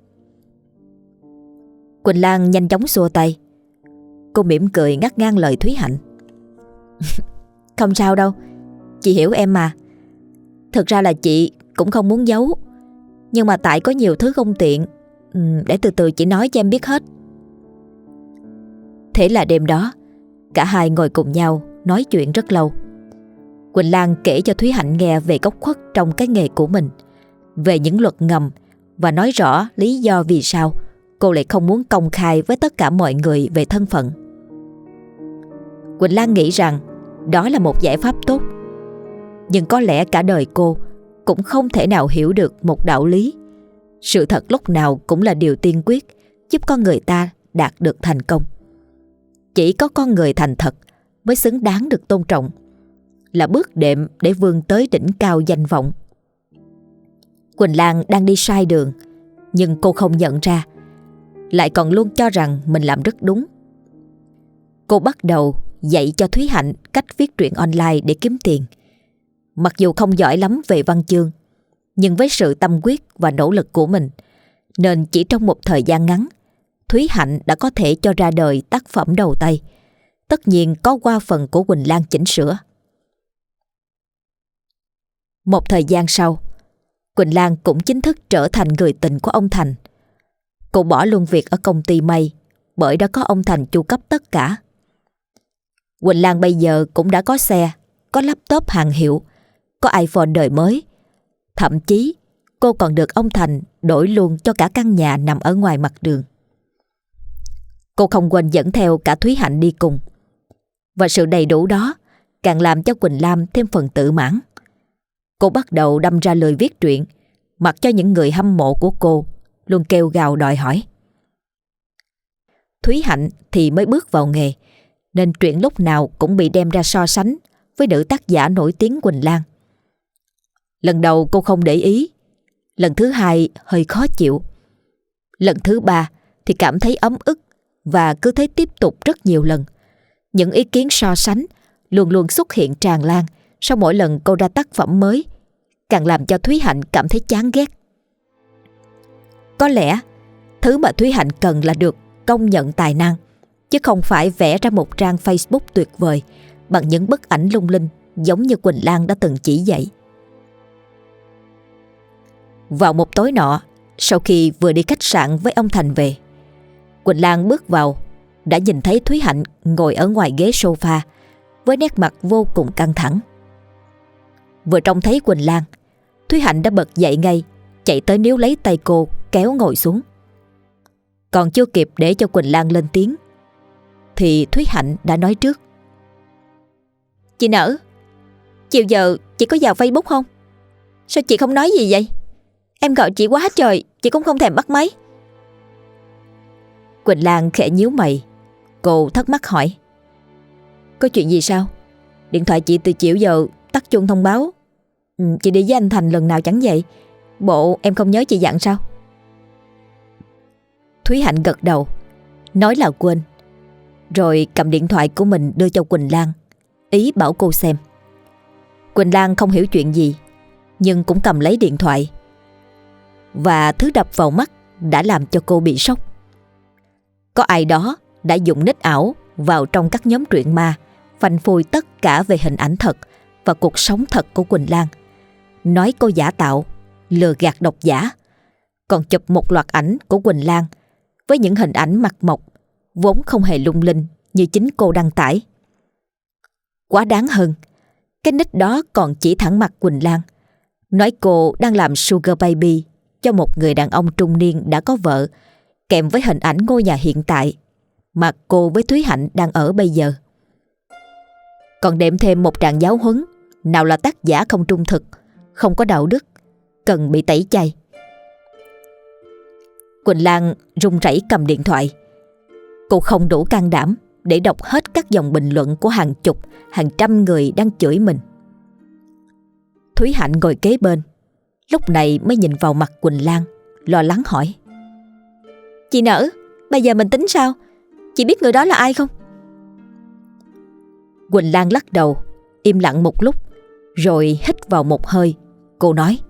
Quỳnh Lan nhanh chóng xua tay. Cô mỉm cười ngắt ngang lời Thúy Hạnh: Không sao đâu, chị hiểu em mà. Thực ra là chị cũng không muốn giấu, nhưng mà tại có nhiều thứ không tiện. Để từ từ chị nói cho em biết hết. Thế là đêm đó, cả hai ngồi cùng nhau nói chuyện rất lâu. Quỳnh Lan kể cho Thúy Hạnh nghe về góc khuất trong cái nghề của mình, về những luật ngầm, và nói rõ lý do vì sao cô lại không muốn công khai với tất cả mọi người về thân phận. Quỳnh Lan nghĩ rằng đó là một giải pháp tốt, nhưng có lẽ cả đời cô cũng không thể nào hiểu được một đạo lý: sự thật lúc nào cũng là điều tiên quyết giúp con người ta đạt được thành công. Chỉ có con người thành thật mới xứng đáng được tôn trọng, là bước đệm để vươn tới đỉnh cao danh vọng. Quỳnh Lan đang đi sai đường, nhưng cô không nhận ra, lại còn luôn cho rằng mình làm rất đúng. Cô bắt đầu dạy cho Thúy Hạnh cách viết truyện online để kiếm tiền. Mặc dù không giỏi lắm về văn chương, nhưng với sự tâm huyết và nỗ lực của mình, nên chỉ trong một thời gian ngắn, Thúy Hạnh đã có thể cho ra đời tác phẩm đầu tay, tất nhiên có qua phần của Quỳnh Lan chỉnh sửa. Một thời gian sau, Quỳnh Lan cũng chính thức trở thành người tình của ông Thành. Cô bỏ luôn việc ở công ty may, bởi đã có ông Thành chu cấp tất cả. Quỳnh Lan bây giờ cũng đã có xe, có laptop hàng hiệu, có iPhone đời mới. Thậm chí cô còn được ông Thành đổi luôn cho cả căn nhà nằm ở ngoài mặt đường. Cô không quên dẫn theo cả Thúy Hạnh đi cùng, và sự đầy đủ đó càng làm cho Quỳnh Lan thêm phần tự mãn. Cô bắt đầu đâm ra lời viết truyện, mặc cho những người hâm mộ của cô luôn kêu gào đòi hỏi. Thúy Hạnh thì mới bước vào nghề, nên truyện lúc nào cũng bị đem ra so sánh với nữ tác giả nổi tiếng Quỳnh Lan. Lần đầu cô không để ý, lần thứ hai hơi khó chịu, lần thứ ba thì cảm thấy ấm ức, và cứ thế tiếp tục rất nhiều lần. Những ý kiến so sánh luôn luôn xuất hiện tràn lan sau mỗi lần cô ra tác phẩm mới, càng làm cho Thúy Hạnh cảm thấy chán ghét. Có lẽ thứ mà Thúy Hạnh cần là được công nhận tài năng, chứ không phải vẽ ra một trang Facebook tuyệt vời bằng những bức ảnh lung linh giống như Quỳnh Lan đã từng chỉ dạy. Vào một tối nọ, sau khi vừa đi khách sạn với ông Thành về, Quỳnh Lan bước vào đã nhìn thấy Thúy Hạnh ngồi ở ngoài ghế sofa với nét mặt vô cùng căng thẳng. Vừa trông thấy Quỳnh Lan, Thúy Hạnh đã bật dậy ngay, chạy tới níu lấy tay cô kéo ngồi xuống. Còn chưa kịp để cho Quỳnh Lan lên tiếng thì Thúy Hạnh đã nói trước: "Chị Nở, chiều giờ chị có vào Facebook không? Sao chị không nói gì vậy? Em gọi chị quá trời, chị cũng không thèm bắt máy." Quỳnh Lan khẽ nhíu mày. Cô thắc mắc hỏi: "Có chuyện gì sao? Điện thoại chị từ chiều giờ tắt chuông thông báo. Chị đi với anh Thành lần nào chẳng vậy? Bộ em không nhớ chị dặn sao?" Thúy Hạnh gật đầu, nói là quên, rồi cầm điện thoại của mình đưa cho Quỳnh Lan, ý bảo cô xem. Quỳnh Lan không hiểu chuyện gì, nhưng cũng cầm lấy điện thoại. Và thứ đập vào mắt đã làm cho cô bị sốc. Có ai đó đã dùng nick ảo vào trong các nhóm truyện ma, phanh phui tất cả về hình ảnh thật và cuộc sống thật của Quỳnh Lan, nói cô giả tạo, lừa gạt độc giả, còn chụp một loạt ảnh của Quỳnh Lan với những hình ảnh mặt mộc vốn không hề lung linh như chính cô đăng tải. Quá đáng hơn, cái nick đó còn chỉ thẳng mặt Quỳnh Lan, nói cô đang làm sugar baby cho một người đàn ông trung niên đã có vợ, kèm với hình ảnh ngôi nhà hiện tại mà cô với Thúy Hạnh đang ở bây giờ. Còn đệm thêm một tràng giáo huấn nào là tác giả không trung thực, không có đạo đức, cần bị tẩy chay. Quỳnh Lan run rẩy cầm điện thoại. Cô không đủ can đảm để đọc hết các dòng bình luận của hàng chục, hàng trăm người đang chửi mình. Thúy Hạnh ngồi kế bên, lúc này mới nhìn vào mặt Quỳnh Lan, lo lắng hỏi: "Chị Nở, bây giờ mình tính sao? Chị biết người đó là ai không?" Quỳnh Lan lắc đầu, im lặng một lúc, rồi hít vào một hơi. Cô nói: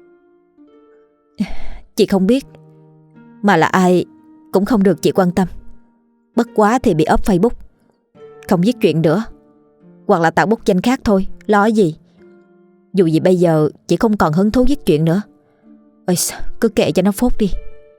"Chị không biết, mà là ai cũng không được chị quan tâm. Bất quá thì bị ốp Facebook, không viết chuyện nữa, hoặc là tạo bút danh khác thôi, lo gì. Dù gì bây giờ chị không còn hứng thú viết chuyện nữa. Ôi, cứ kệ cho nó phốt đi."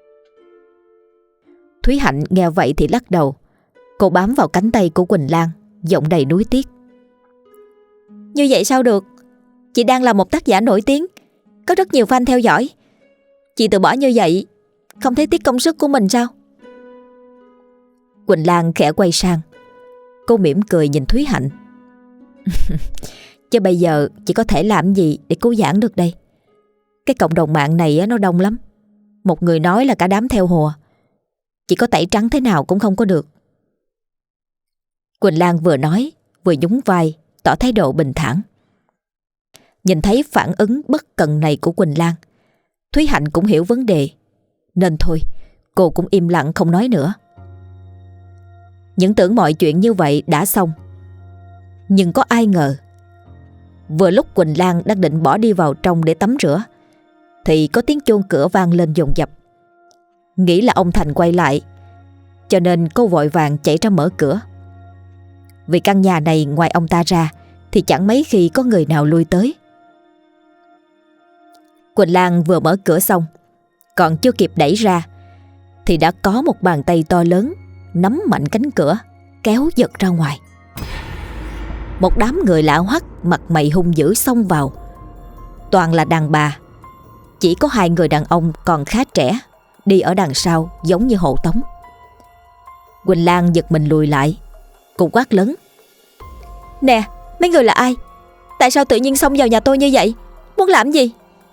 Thúy Hạnh nghe vậy thì lắc đầu. Cô bám vào cánh tay của Quỳnh Lan, giọng đầy nuối tiếc: "Như vậy sao được? Chị đang là một tác giả nổi tiếng, có rất nhiều fan theo dõi. Chị từ bỏ như vậy, không thấy tiếc công sức của mình sao?" Quỳnh Lan khẽ quay sang. Cô mỉm cười nhìn Thúy Hạnh. "Chứ bây giờ chị có thể làm gì để cứu vãn được đây? Cái cộng đồng mạng này nó đông lắm. Một người nói là cả đám theo hùa. Chị có tẩy trắng thế nào cũng không có được." Quỳnh Lan vừa nói vừa nhún vai, tỏ thái độ bình thản. Nhìn thấy phản ứng bất cần này của Quỳnh Lan, Thúy Hạnh cũng hiểu vấn đề, nên thôi cô cũng im lặng không nói nữa. Những tưởng mọi chuyện như vậy đã xong, nhưng có ai ngờ, vừa lúc Quỳnh Lan đang định bỏ đi vào trong để tắm rửa thì có tiếng chuông cửa vang lên dồn dập. Nghĩ là ông Thành quay lại, cho nên cô vội vàng chạy ra mở cửa. Vì căn nhà này ngoài ông ta ra thì chẳng mấy khi có người nào lui tới. Quỳnh Lan vừa mở cửa xong, còn chưa kịp đẩy ra thì đã có một bàn tay to lớn nắm mạnh cánh cửa, kéo giật ra ngoài. Một đám người lạ hoắc, mặt mày hung dữ xông vào. Toàn là đàn bà, chỉ có 2 người đàn ông còn khá trẻ đi ở đằng sau giống như hộ tống. Quỳnh Lan giật mình lùi lại. Cô quát lớn: "Nè, mấy người là ai? Tại sao tự nhiên xông vào nhà tôi như vậy? Muốn làm gì?"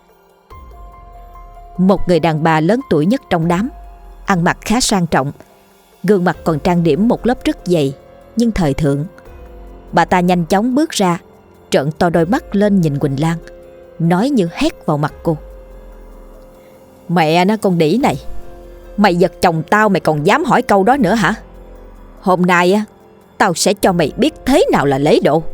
Một người đàn bà lớn tuổi nhất trong đám, ăn mặc khá sang trọng, gương mặt còn trang điểm một lớp rất dày nhưng thời thượng. Bà ta nhanh chóng bước ra, trợn to đôi mắt lên nhìn Quỳnh Lan, nói như hét vào mặt cô: "Mẹ nó, con đĩ này, mày giật chồng tao mày còn dám hỏi câu đó nữa hả? Hôm nay tao sẽ cho mày biết thế nào là lễ độ."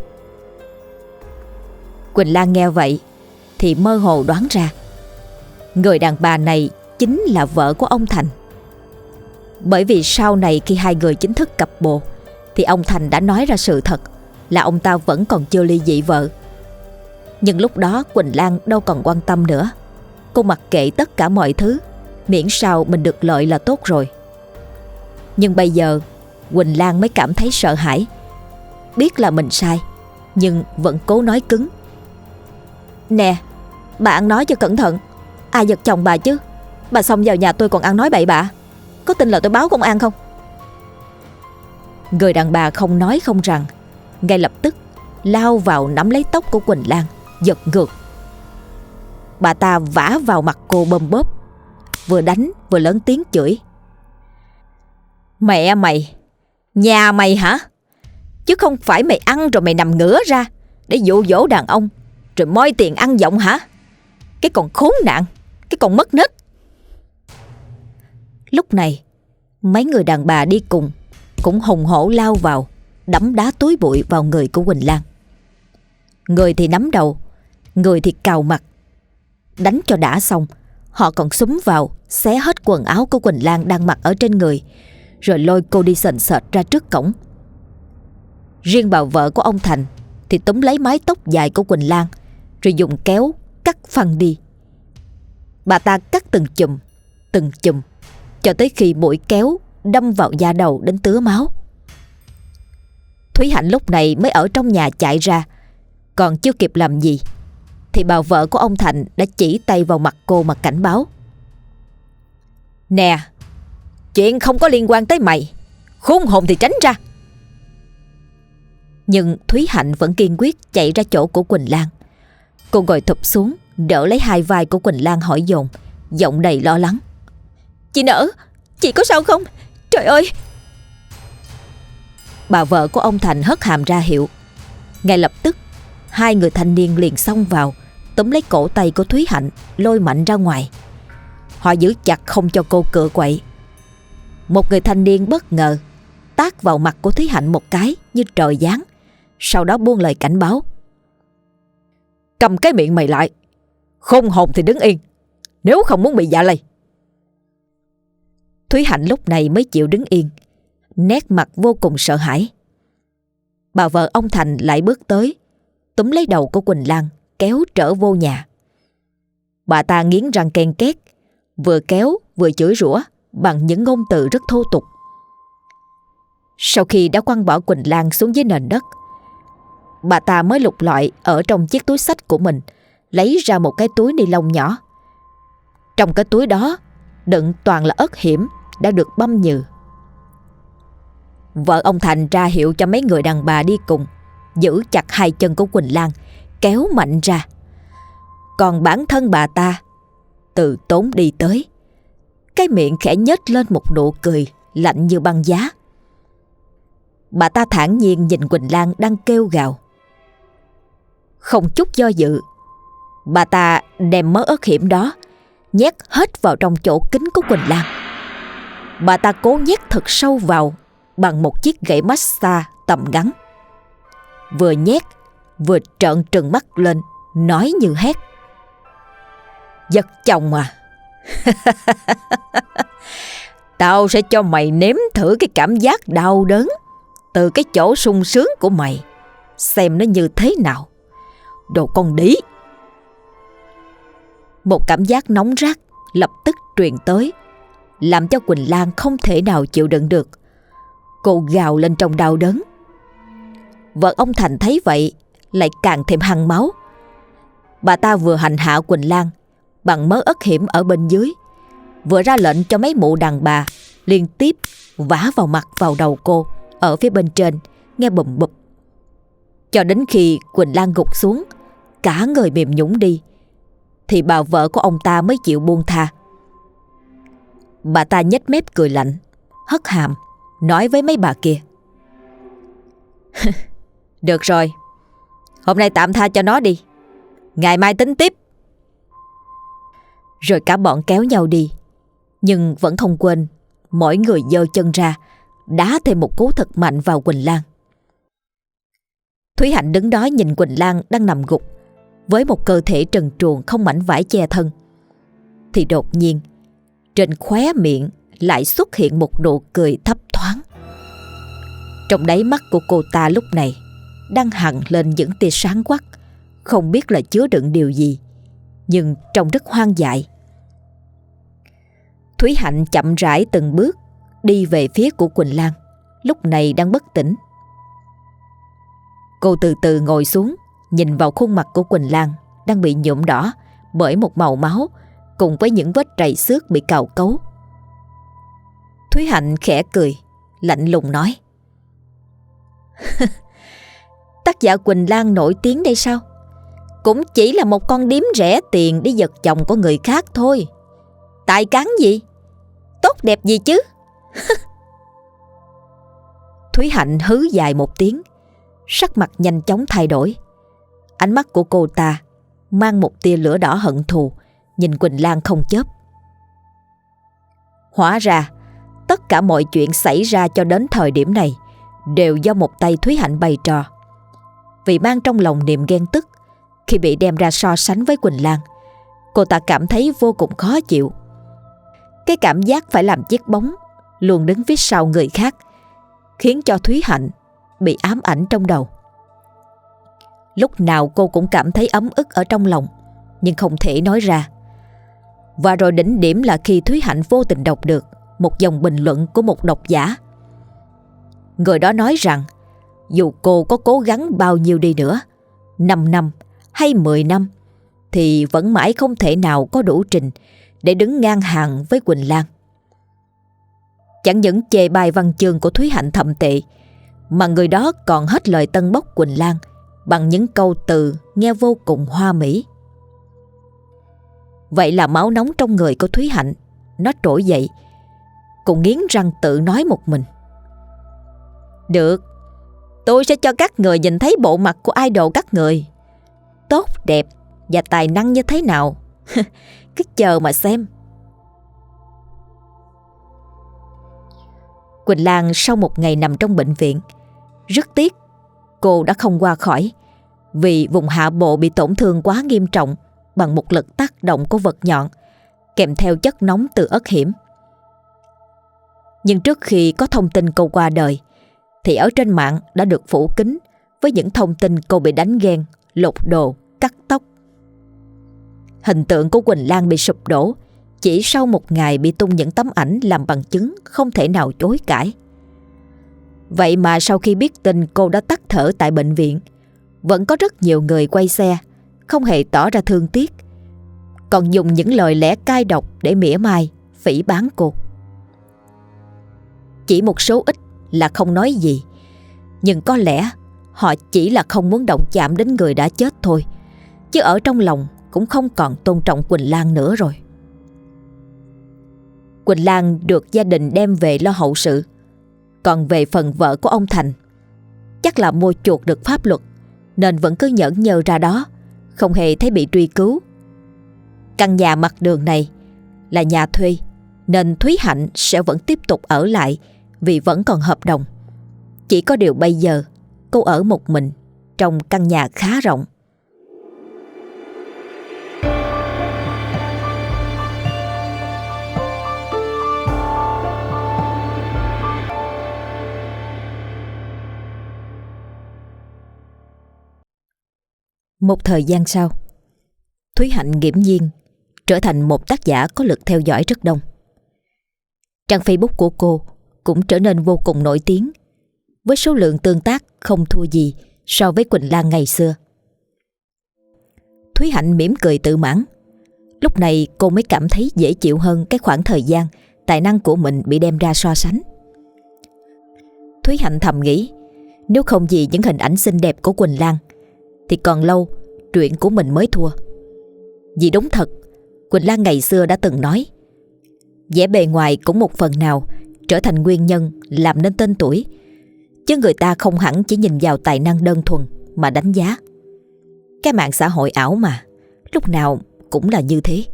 Quỳnh Lan nghe vậy thì mơ hồ đoán ra người đàn bà này chính là vợ của ông Thành. Bởi vì sau này khi hai người chính thức cặp bồ thì ông Thành đã nói ra sự thật là ông ta vẫn còn chưa ly dị vợ. Nhưng lúc đó Quỳnh Lan đâu còn quan tâm nữa. Cô mặc kệ tất cả mọi thứ, miễn sao mình được lợi là tốt rồi. Nhưng bây giờ Quỳnh Lan mới cảm thấy sợ hãi. Biết là mình sai nhưng vẫn cố nói cứng. Nè, bà ăn nói cho cẩn thận. Ai giật chồng bà chứ? Bà xông vào nhà tôi còn ăn nói bậy bạ. Có tin là tôi báo công an không? Người đàn bà không nói không rằng, ngay lập tức lao vào nắm lấy tóc của Quỳnh Lan, giật ngược. Bà ta vả vào mặt cô bôm bóp, vừa đánh vừa lớn tiếng chửi. Mẹ mày, nhà mày hả? Chứ không phải mày ăn rồi mày nằm ngửa ra để dụ dỗ đàn ông rồi moi tiền ăn vọng hả? Cái con khốn nạn, cái con mất nết. Lúc này mấy người đàn bà đi cùng cũng hùng hổ lao vào, đấm đá túi bụi vào người của Quỳnh Lan. Người thì nắm đầu, người thì cào mặt. Đánh cho đã xong, họ còn xúm vào xé hết quần áo của Quỳnh Lan đang mặc ở trên người, rồi lôi cô đi sền sệt ra trước cổng. Riêng bà vợ của ông Thành thì túm lấy mái tóc dài của Quỳnh Lan rồi dùng kéo cắt phăng đi. Bà ta cắt từng chùm cho tới khi mũi kéo đâm vào da đầu đến tứa máu. Thúy Hạnh lúc này mới ở trong nhà chạy ra, còn chưa kịp làm gì thì bà vợ của ông Thành đã chỉ tay vào mặt cô mà cảnh báo. Nè, chuyện không có liên quan tới mày, khốn hồn thì tránh ra. Nhưng Thúy Hạnh vẫn kiên quyết chạy ra chỗ của Quỳnh Lan. Cô ngồi thụp xuống, đỡ lấy hai vai của Quỳnh Lan hỏi dồn, giọng đầy lo lắng. Chị Nở, chị có sao không? Trời ơi! Bà vợ của ông Thành hất hàm ra hiệu. Ngay lập tức hai người thanh niên liền xông vào, túm lấy cổ tay của Thúy Hạnh, lôi mạnh ra ngoài. Họ giữ chặt không cho cô cựa quậy. Một người thanh niên bất ngờ tát vào mặt của Thúy Hạnh một cái như trời giáng, sau đó buông lời cảnh báo. Cầm cái miệng mày lại, khôn hồn thì đứng yên, nếu không muốn bị dạ lây. Thúy Hạnh lúc này mới chịu đứng yên, nét mặt vô cùng sợ hãi. Bà vợ ông Thành lại bước tới, túm lấy đầu của Quỳnh Lan kéo trở vô nhà. Bà ta nghiến răng ken két, vừa kéo vừa chửi rủa bằng những ngôn từ rất thô tục. Sau khi đã quăng bỏ Quỳnh Lan xuống dưới nền đất, bà ta mới lục lọi ở trong chiếc túi xách của mình, lấy ra một cái túi ni lông nhỏ. Trong cái túi đó đựng toàn là ớt hiểm đã được băm nhừ. Vợ ông Thành ra hiệu cho mấy người đàn bà đi cùng giữ chặt hai chân của Quỳnh Lan, kéo mạnh ra. Còn bản thân bà ta từ tốn đi tới, cái miệng khẽ nhếch lên một nụ cười lạnh như băng giá. Bà ta thản nhiên nhìn Quỳnh Lan đang kêu gào. Không chút do dự, bà ta đem mớ ớt hiểm đó nhét hết vào trong chỗ kín của Quỳnh Lan. Bà ta cố nhét thật sâu vào bằng một chiếc gậy massage tầm ngắn. Vừa nhét vừa trợn trừng mắt lên, nói như hét. Giật chồng à? Tao sẽ cho mày nếm thử cái cảm giác đau đớn từ cái chỗ sung sướng của mày, xem nó như thế nào. Đồ con đĩ! Một cảm giác nóng rát lập tức truyền tới, làm cho Quỳnh Lan không thể nào chịu đựng được. Cô gào lên trong đau đớn. Vợ ông Thành thấy vậy lại càng thêm hăng máu. Bà ta vừa hành hạ Quỳnh Lan bằng mớ ớt hiểm ở bên dưới, vừa ra lệnh cho mấy mụ đàn bà liên tiếp vả vào mặt vào đầu cô ở phía bên trên, nghe bùm bụp. Cho đến khi Quỳnh Lan gục xuống, cả người mềm nhũn đi, thì bà vợ của ông ta mới chịu buông tha. Bà ta nhếch mép cười lạnh, hất hàm, nói với mấy bà kia. Được rồi, hôm nay tạm tha cho nó đi, ngày mai tính tiếp. Rồi cả bọn kéo nhau đi, nhưng vẫn không quên mỗi người giơ chân ra đá thêm một cú thật mạnh vào Quỳnh Lan. Thúy Hạnh đứng đó nhìn Quỳnh Lan đang nằm gục với một cơ thể trần truồng không mảnh vải che thân, thì đột nhiên trên khóe miệng lại xuất hiện một nụ cười thấp thoáng. Trong đáy mắt của cô ta lúc này đang hằn lên những tia sáng quắc, không biết là chứa đựng điều gì, nhưng trông rất hoang dại. Thúy Hạnh chậm rãi từng bước đi về phía của Quỳnh Lan, lúc này đang bất tỉnh. Cô từ từ ngồi xuống, nhìn vào khuôn mặt của Quỳnh Lan đang bị nhuộm đỏ bởi một màu máu, cùng với những vết trầy xước bị cào cấu. Thúy Hạnh khẽ cười, lạnh lùng nói: Tác giả Quỳnh Lan nổi tiếng đây sao? Cũng chỉ là một con điếm rẻ tiền đi giật chồng của người khác thôi. Tài cán gì? Tốt đẹp gì chứ? Thúy Hạnh hứ dài một tiếng, sắc mặt nhanh chóng thay đổi. Ánh mắt của cô ta mang một tia lửa đỏ hận thù, nhìn Quỳnh Lan không chớp. Hóa ra tất cả mọi chuyện xảy ra cho đến thời điểm này đều do một tay Thúy Hạnh bày trò. Vì mang trong lòng niềm ghen tức khi bị đem ra so sánh với Quỳnh Lan, cô ta cảm thấy vô cùng khó chịu. Cái cảm giác phải làm chiếc bóng luôn đứng phía sau người khác khiến cho Thúy Hạnh bị ám ảnh trong đầu. Lúc nào cô cũng cảm thấy ấm ức ở trong lòng, nhưng không thể nói ra. Và rồi đỉnh điểm là khi Thúy Hạnh vô tình đọc được một dòng bình luận của một độc giả. Người đó nói rằng dù cô có cố gắng bao nhiêu đi nữa, 5 năm hay 10 năm, thì vẫn mãi không thể nào có đủ trình để đứng ngang hàng với Quỳnh Lan. Chẳng những chê bai văn chương của Thúy Hạnh thậm tệ, mà người đó còn hết lời tân bốc Quỳnh Lan bằng những câu từ nghe vô cùng hoa mỹ. Vậy là máu nóng trong người của Thúy Hạnh nó trỗi dậy. Cô nghiến răng tự nói một mình: Được, tôi sẽ cho các người nhìn thấy bộ mặt của idol các người. Tốt đẹp và tài năng như thế nào. Cứ chờ mà xem. Quỳnh Lan sau một ngày nằm trong bệnh viện, rất tiếc cô đã không qua khỏi, vì vùng hạ bộ bị tổn thương quá nghiêm trọng bằng một lực tác động của vật nhọn, kèm theo chất nóng từ ất hiểm. Nhưng trước khi có thông tin cô qua đời, thì ở trên mạng đã được phủ kín với những thông tin cô bị đánh ghen, lột đồ, cắt tóc. Hình tượng của Quỳnh Lan bị sụp đổ chỉ sau một ngày bị tung những tấm ảnh làm bằng chứng không thể nào chối cãi. Vậy mà sau khi biết tin cô đã tắt thở tại bệnh viện, vẫn có rất nhiều người quay xe, không hề tỏ ra thương tiếc, còn dùng những lời lẽ cay độc để mỉa mai, phỉ báng cô. Chỉ một số ít là không nói gì, nhưng có lẽ họ chỉ là không muốn động chạm đến người đã chết thôi, chứ ở trong lòng cũng không còn tôn trọng Quỳnh Lan nữa rồi. Quỳnh Lan được gia đình đem về lo hậu sự. Còn về phần vợ của ông Thành, chắc là mua chuộc được pháp luật nên vẫn cứ nhẫn nhơ ra đó, không hề thấy bị truy cứu. Căn nhà mặt đường này là nhà thuê, nên Thúy Hạnh sẽ vẫn tiếp tục ở lại vì vẫn còn hợp đồng. Chỉ có điều bây giờ cô ở một mình trong căn nhà khá rộng. Một thời gian sau, Thúy Hạnh nghiễm nhiên trở thành một tác giả có lượt theo dõi rất đông. Trang Facebook của cô cũng trở nên vô cùng nổi tiếng, với số lượng tương tác không thua gì so với Quỳnh Lan ngày xưa. Thúy Hạnh mỉm cười tự mãn. Lúc này cô mới cảm thấy dễ chịu hơn cái khoảng thời gian tài năng của mình bị đem ra so sánh. Thúy Hạnh thầm nghĩ, nếu không vì những hình ảnh xinh đẹp của Quỳnh Lan thì còn lâu chuyện của mình mới thua. Vì đúng thật, Quỳnh Lan ngày xưa đã từng nói, vẻ bề ngoài cũng một phần nào trở thành nguyên nhân làm nên tên tuổi, chứ người ta không hẳn chỉ nhìn vào tài năng đơn thuần mà đánh giá. Cái mạng xã hội ảo mà, lúc nào cũng là như thế.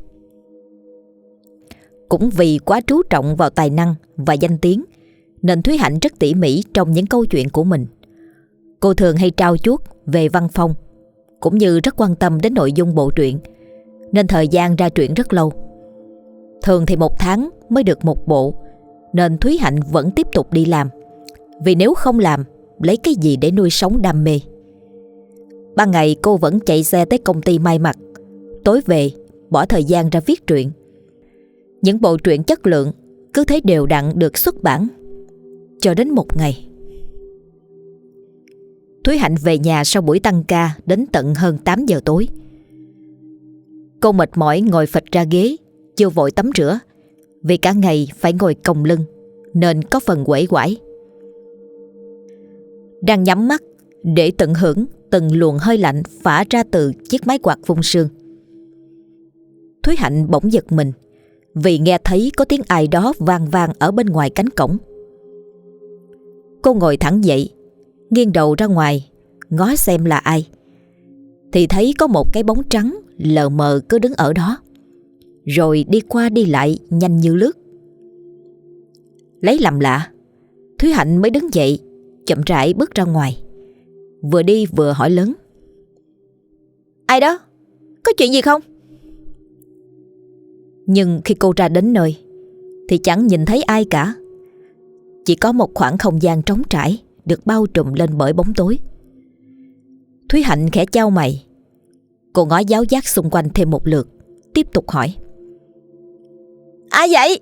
Cũng vì quá chú trọng vào tài năng và danh tiếng, nên Thúy Hạnh rất tỉ mỉ trong những câu chuyện của mình. Cô thường hay trau chuốt về văn phong, cũng như rất quan tâm đến nội dung bộ truyện, nên thời gian ra truyện rất lâu. Thường thì 1 tháng mới được một bộ, nên Thúy Hạnh vẫn tiếp tục đi làm. Vì nếu không làm, lấy cái gì để nuôi sống đam mê? Ban ngày cô vẫn chạy xe tới công ty may mặc, tối về bỏ thời gian ra viết truyện. Những bộ truyện chất lượng cứ thế đều đặn được xuất bản. Cho đến một ngày, Thúy Hạnh về nhà sau buổi tăng ca đến tận hơn 8 giờ tối. Cô mệt mỏi ngồi phịch ra ghế, chưa vội tắm rửa, vì cả ngày phải ngồi còng lưng nên có phần uể oải. Đang nhắm mắt để tận hưởng từng luồng hơi lạnh phả ra từ chiếc máy quạt vung sương, Thúy Hạnh bỗng giật mình vì nghe thấy có tiếng ai đó vang vang ở bên ngoài cánh cổng. Cô ngồi thẳng dậy, nghiêng đầu ra ngoài ngó xem là ai, thì thấy có một cái bóng trắng lờ mờ cứ đứng ở đó, rồi đi qua đi lại nhanh như lướt. Lấy làm lạ, Thúy Hạnh mới đứng dậy, chậm rãi bước ra ngoài, vừa đi vừa hỏi lớn: "Ai đó? Có chuyện gì không?" Nhưng khi cô ra đến nơi thì chẳng nhìn thấy ai cả. Chỉ có một khoảng không gian trống trải được bao trùm lên bởi bóng tối. Thúy Hạnh khẽ chau mày. Cô ngó giáo giác xung quanh thêm một lượt, tiếp tục hỏi: "Ai vậy?"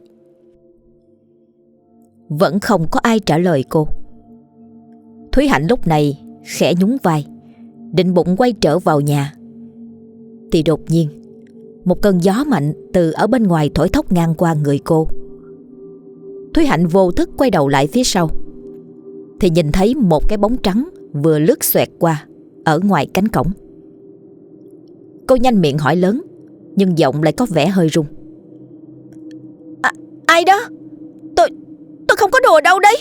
Vẫn không có ai trả lời cô. Thúy Hạnh lúc này khẽ nhún vai, định bụng quay trở vào nhà, thì đột nhiên một cơn gió mạnh từ ở bên ngoài thổi thốc ngang qua người cô. Thúy Hạnh vô thức quay đầu lại phía sau, thì nhìn thấy một cái bóng trắng vừa lướt xoẹt qua ở ngoài cánh cổng. Cô nhanh miệng hỏi lớn, nhưng giọng lại có vẻ hơi run: "Ai đó? Tôi không có đùa đâu đấy."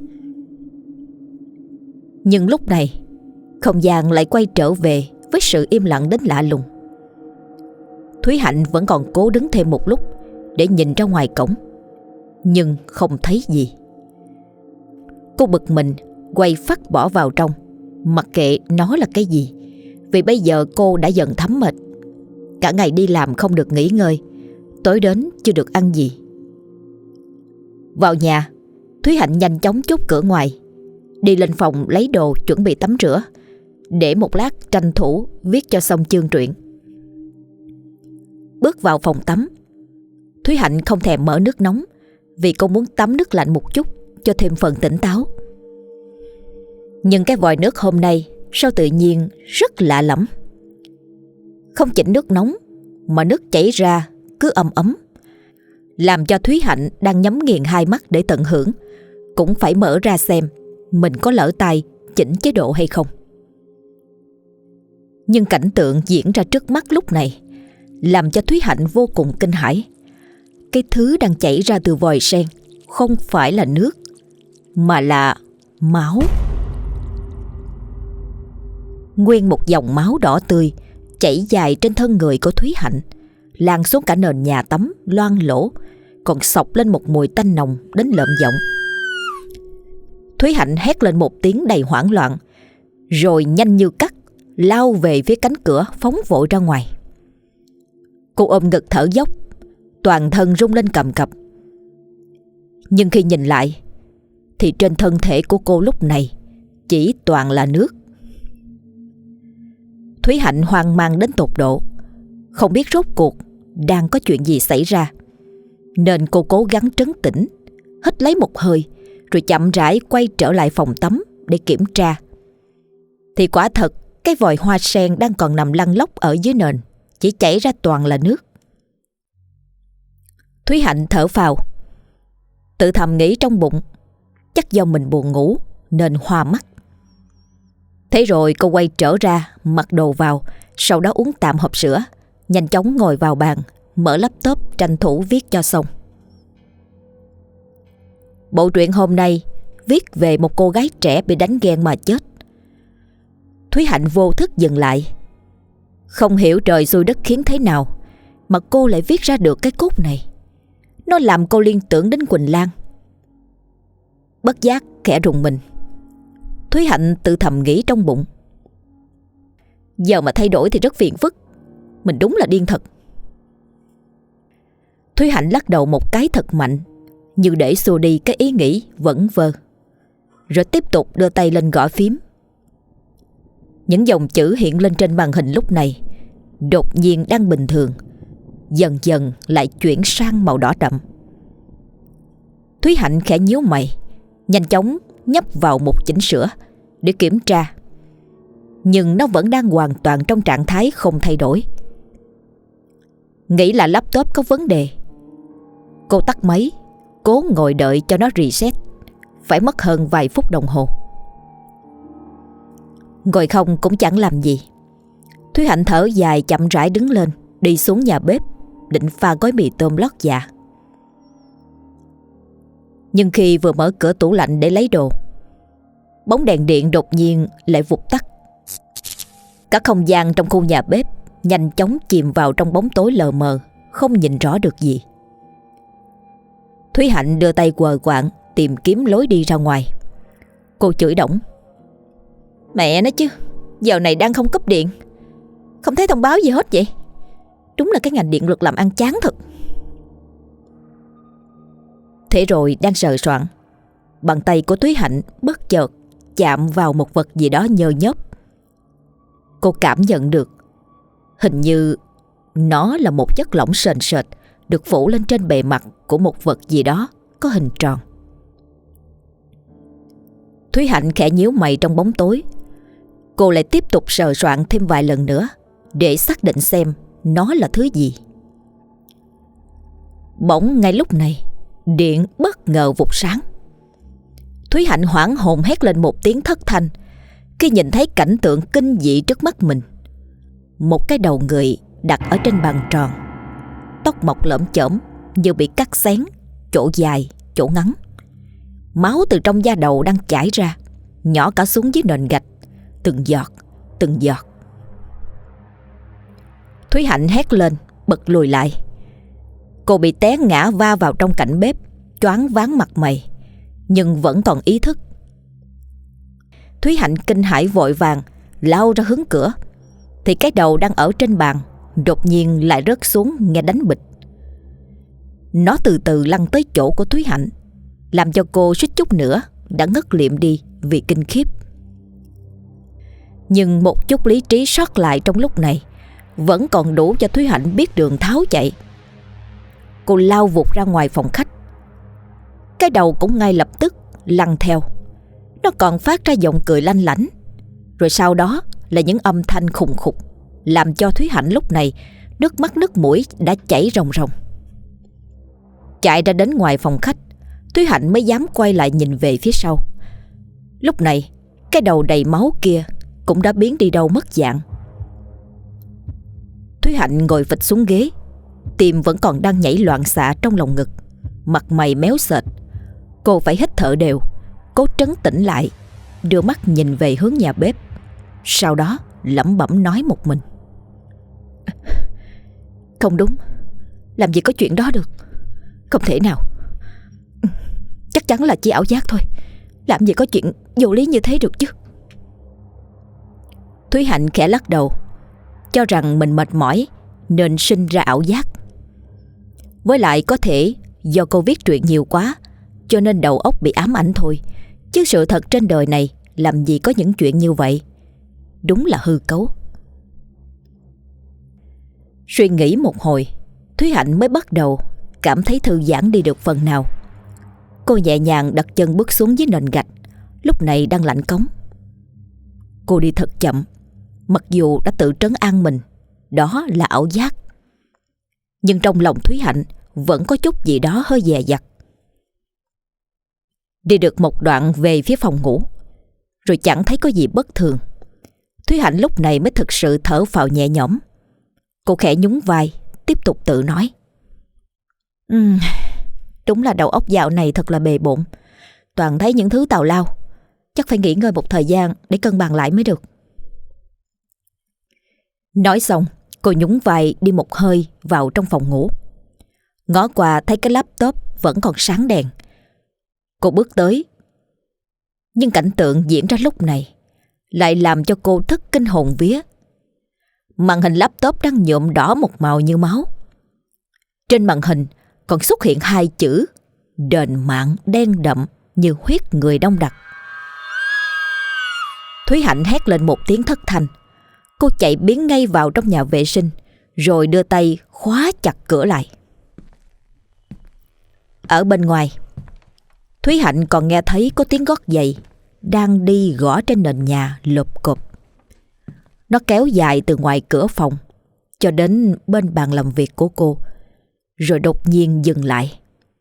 Nhưng lúc này không gian lại quay trở về với sự im lặng đến lạ lùng. Thúy Hạnh vẫn còn cố đứng thêm một lúc để nhìn ra ngoài cổng, nhưng không thấy gì. Cô bực mình quay phắt bỏ vào trong, mặc kệ nó là cái gì, vì bây giờ cô đã dần thấm mệt. Cả ngày đi làm không được nghỉ ngơi, tối đến chưa được ăn gì. Vào nhà, Thúy Hạnh nhanh chóng chốt cửa ngoài, đi lên phòng lấy đồ chuẩn bị tắm rửa, để một lát tranh thủ viết cho xong chương truyện. Bước vào phòng tắm, Thúy Hạnh không thèm mở nước nóng, vì cô muốn tắm nước lạnh một chút cho thêm phần tỉnh táo. Nhưng cái vòi nước hôm nay sao tự nhiên rất lạ lẫm. Không chỉnh nước nóng mà nước chảy ra cứ ấm ấm, làm cho Thúy Hạnh đang nhắm nghiền hai mắt để tận hưởng cũng phải mở ra xem mình có lỡ tay chỉnh chế độ hay không. Nhưng cảnh tượng diễn ra trước mắt lúc này làm cho Thúy Hạnh vô cùng kinh hãi. Cái thứ đang chảy ra từ vòi sen không phải là nước, mà là máu. Nguyên một dòng máu đỏ tươi chảy dài trên thân người của Thúy Hạnh, lan xuống cả nền nhà tắm loang lỗ, còn xộc lên một mùi tanh nồng đến lợm giọng. Thúy Hạnh hét lên một tiếng đầy hoảng loạn, rồi nhanh như cắt lao về phía cánh cửa, phóng vội ra ngoài. Cô ôm ngực thở dốc, toàn thân rung lên cầm cập. Nhưng khi nhìn lại thì trên thân thể của cô lúc này chỉ toàn là nước. Thúy Hạnh hoang mang đến tột độ, không biết rốt cuộc đang có chuyện gì xảy ra, nên cô cố gắng trấn tĩnh, hít lấy một hơi, rồi chậm rãi quay trở lại phòng tắm để kiểm tra. Thì quả thật cái vòi hoa sen đang còn nằm lăn lóc ở dưới nền, chỉ chảy ra toàn là nước. Thúy Hạnh thở phào, tự thầm nghĩ trong bụng chắc do mình buồn ngủ nên hoa mắt. Thế rồi cô quay trở ra, mặc đồ vào, sau đó uống tạm hộp sữa, nhanh chóng ngồi vào bàn, mở laptop tranh thủ viết cho xong. Bộ truyện hôm nay viết về một cô gái trẻ bị đánh ghen mà chết. Thúy Hạnh vô thức dừng lại. Không hiểu trời xui đất khiến thế nào mà cô lại viết ra được cái cốt này. Nó làm cô liên tưởng đến Quỳnh Lan. Bất giác khẽ rùng mình. Thúy Hạnh tự thầm nghĩ trong bụng, giờ mà thay đổi thì rất phiền phức, mình đúng là điên thật. Thúy Hạnh lắc đầu một cái thật mạnh, như để xua đi cái ý nghĩ vẩn vơ, rồi tiếp tục đưa tay lên gõ phím. Những dòng chữ hiện lên trên màn hình lúc này đột nhiên đang bình thường, dần dần lại chuyển sang màu đỏ đậm. Thúy Hạnh khẽ nhíu mày, nhanh chóng nhấp vào mục chỉnh sửa để kiểm tra, nhưng nó vẫn đang hoàn toàn trong trạng thái không thay đổi. Nghĩ là laptop có vấn đề, cô tắt máy, cố ngồi đợi cho nó reset. Phải mất hơn vài phút đồng hồ. Ngồi không cũng chẳng làm gì, Thúy Hạnh thở dài chậm rãi đứng lên, đi xuống nhà bếp định pha gói mì tôm lót dạ. Nhưng khi vừa mở cửa tủ lạnh để lấy đồ, bóng đèn điện đột nhiên lại vụt tắt. Cả không gian trong khu nhà bếp nhanh chóng chìm vào trong bóng tối lờ mờ, không nhìn rõ được gì. Thúy Hạnh đưa tay quờ quạng tìm kiếm lối đi ra ngoài. Cô chửi đổng: "Mẹ nó chứ, giờ này đang không cúp điện, không thấy thông báo gì hết vậy. Đúng là cái ngành điện lực làm ăn chán thật." Thế rồi đang sờ soạng, bàn tay của Thúy Hạnh bất chợt chạm vào một vật gì đó nhơ nhớp. Cô cảm nhận được hình như nó là một chất lỏng sền sệt được phủ lên trên bề mặt của một vật gì đó có hình tròn. Thúy Hạnh khẽ nhíu mày trong bóng tối. Cô lại tiếp tục sờ soạng thêm vài lần nữa để xác định xem nó là thứ gì. Bỗng ngay lúc này, điện bất ngờ vụt sáng. Thúy Hạnh hoảng hồn hét lên một tiếng thất thanh khi nhìn thấy cảnh tượng kinh dị trước mắt mình. Một cái đầu người đặt ở trên bàn tròn, tóc mọc lởm chởm như bị cắt xén, chỗ dài, chỗ ngắn. Máu từ trong da đầu đang chảy ra, nhỏ cả xuống dưới nền gạch, từng giọt, từng giọt. Thúy Hạnh hét lên, bật lùi lại. Cô bị té ngã va vào trong cạnh bếp, choáng váng mặt mày, nhưng vẫn còn ý thức. Thúy Hạnh kinh hãi vội vàng lao ra hướng cửa, thì cái đầu đang ở trên bàn đột nhiên lại rớt xuống nghe đánh bịch. Nó từ từ lăn tới chỗ của Thúy Hạnh, làm cho cô suýt chút nữa đã ngất liệm đi vì kinh khiếp. Nhưng một chút lý trí sót lại trong lúc này vẫn còn đủ cho Thúy Hạnh biết đường tháo chạy. Cô lao vụt ra ngoài phòng khách. Cái đầu cũng ngay lập tức lăn theo. Nó còn phát ra giọng cười lanh lảnh, rồi sau đó là những âm thanh khùng khục, làm cho Thúy Hạnh lúc này nước mắt nước mũi đã chảy ròng ròng. Chạy ra đến ngoài phòng khách, Thúy Hạnh mới dám quay lại nhìn về phía sau. Lúc này cái đầu đầy máu kia cũng đã biến đi đâu mất dạng. Thúy Hạnh ngồi phịch xuống ghế, tim vẫn còn đang nhảy loạn xạ trong lồng ngực, mặt mày méo sệt. Cô phải hít thở đều, cố trấn tĩnh lại, đưa mắt nhìn về hướng nhà bếp. Sau đó lẩm bẩm nói một mình: "Không đúng, làm gì có chuyện đó được. Không thể nào. Chắc chắn là chỉ ảo giác thôi. Làm gì có chuyện vô lý như thế được chứ." Thúy Hạnh khẽ lắc đầu, cho rằng mình mệt mỏi nên sinh ra ảo giác. Với lại có thể do cô viết truyện nhiều quá cho nên đầu óc bị ám ảnh thôi, chứ sự thật trên đời này làm gì có những chuyện như vậy. Đúng là hư cấu. Suy nghĩ một hồi, Thúy Hạnh mới bắt đầu cảm thấy thư giãn đi được phần nào. Cô nhẹ nhàng đặt chân bước xuống dưới nền gạch, lúc này đang lạnh cống. Cô đi thật chậm, mặc dù đã tự trấn an mình đó là ảo giác, nhưng trong lòng Thúy Hạnh vẫn có chút gì đó hơi dè dặt. Đi được một đoạn về phía phòng ngủ, rồi chẳng thấy có gì bất thường. Thúy Hạnh lúc này mới thực sự thở phào nhẹ nhõm. Cô khẽ nhún vai, tiếp tục tự nói: Đúng là đầu óc dạo này thật là bề bộn, toàn thấy những thứ tào lao. Chắc phải nghỉ ngơi một thời gian để cân bằng lại mới được." Nói xong, cô nhún vai đi một hơi vào trong phòng ngủ. Ngó qua thấy cái laptop vẫn còn sáng đèn. Cô bước tới, nhưng cảnh tượng diễn ra lúc này lại làm cho cô thất kinh hồn vía. Màn hình laptop đang nhuộm đỏ một màu như máu. Trên màn hình còn xuất hiện hai chữ đền mạng đen đậm như huyết người đông đặc. Thúy Hạnh hét lên một tiếng thất thanh. Cô chạy biến ngay vào trong nhà vệ sinh, rồi đưa tay khóa chặt cửa lại. Ở bên ngoài, Thúy Hạnh còn nghe thấy có tiếng gót giày đang đi gõ trên nền nhà lộp cộp. Nó kéo dài từ ngoài cửa phòng cho đến bên bàn làm việc của cô, rồi đột nhiên dừng lại.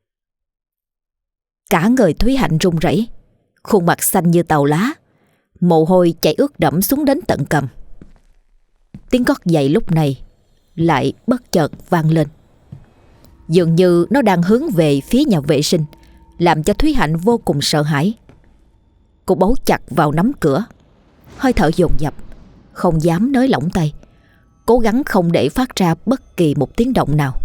Cả người Thúy Hạnh run rẩy, khuôn mặt xanh như tàu lá, mồ hôi chảy ướt đẫm xuống đến tận cằm. Tiếng gót giày lúc này lại bất chợt vang lên, dường như nó đang hướng về phía nhà vệ sinh, làm cho Thúy Hạnh vô cùng sợ hãi. Cô bấu chặt vào nắm cửa, hơi thở dồn dập, không dám nới lỏng tay, cố gắng không để phát ra bất kỳ một tiếng động nào.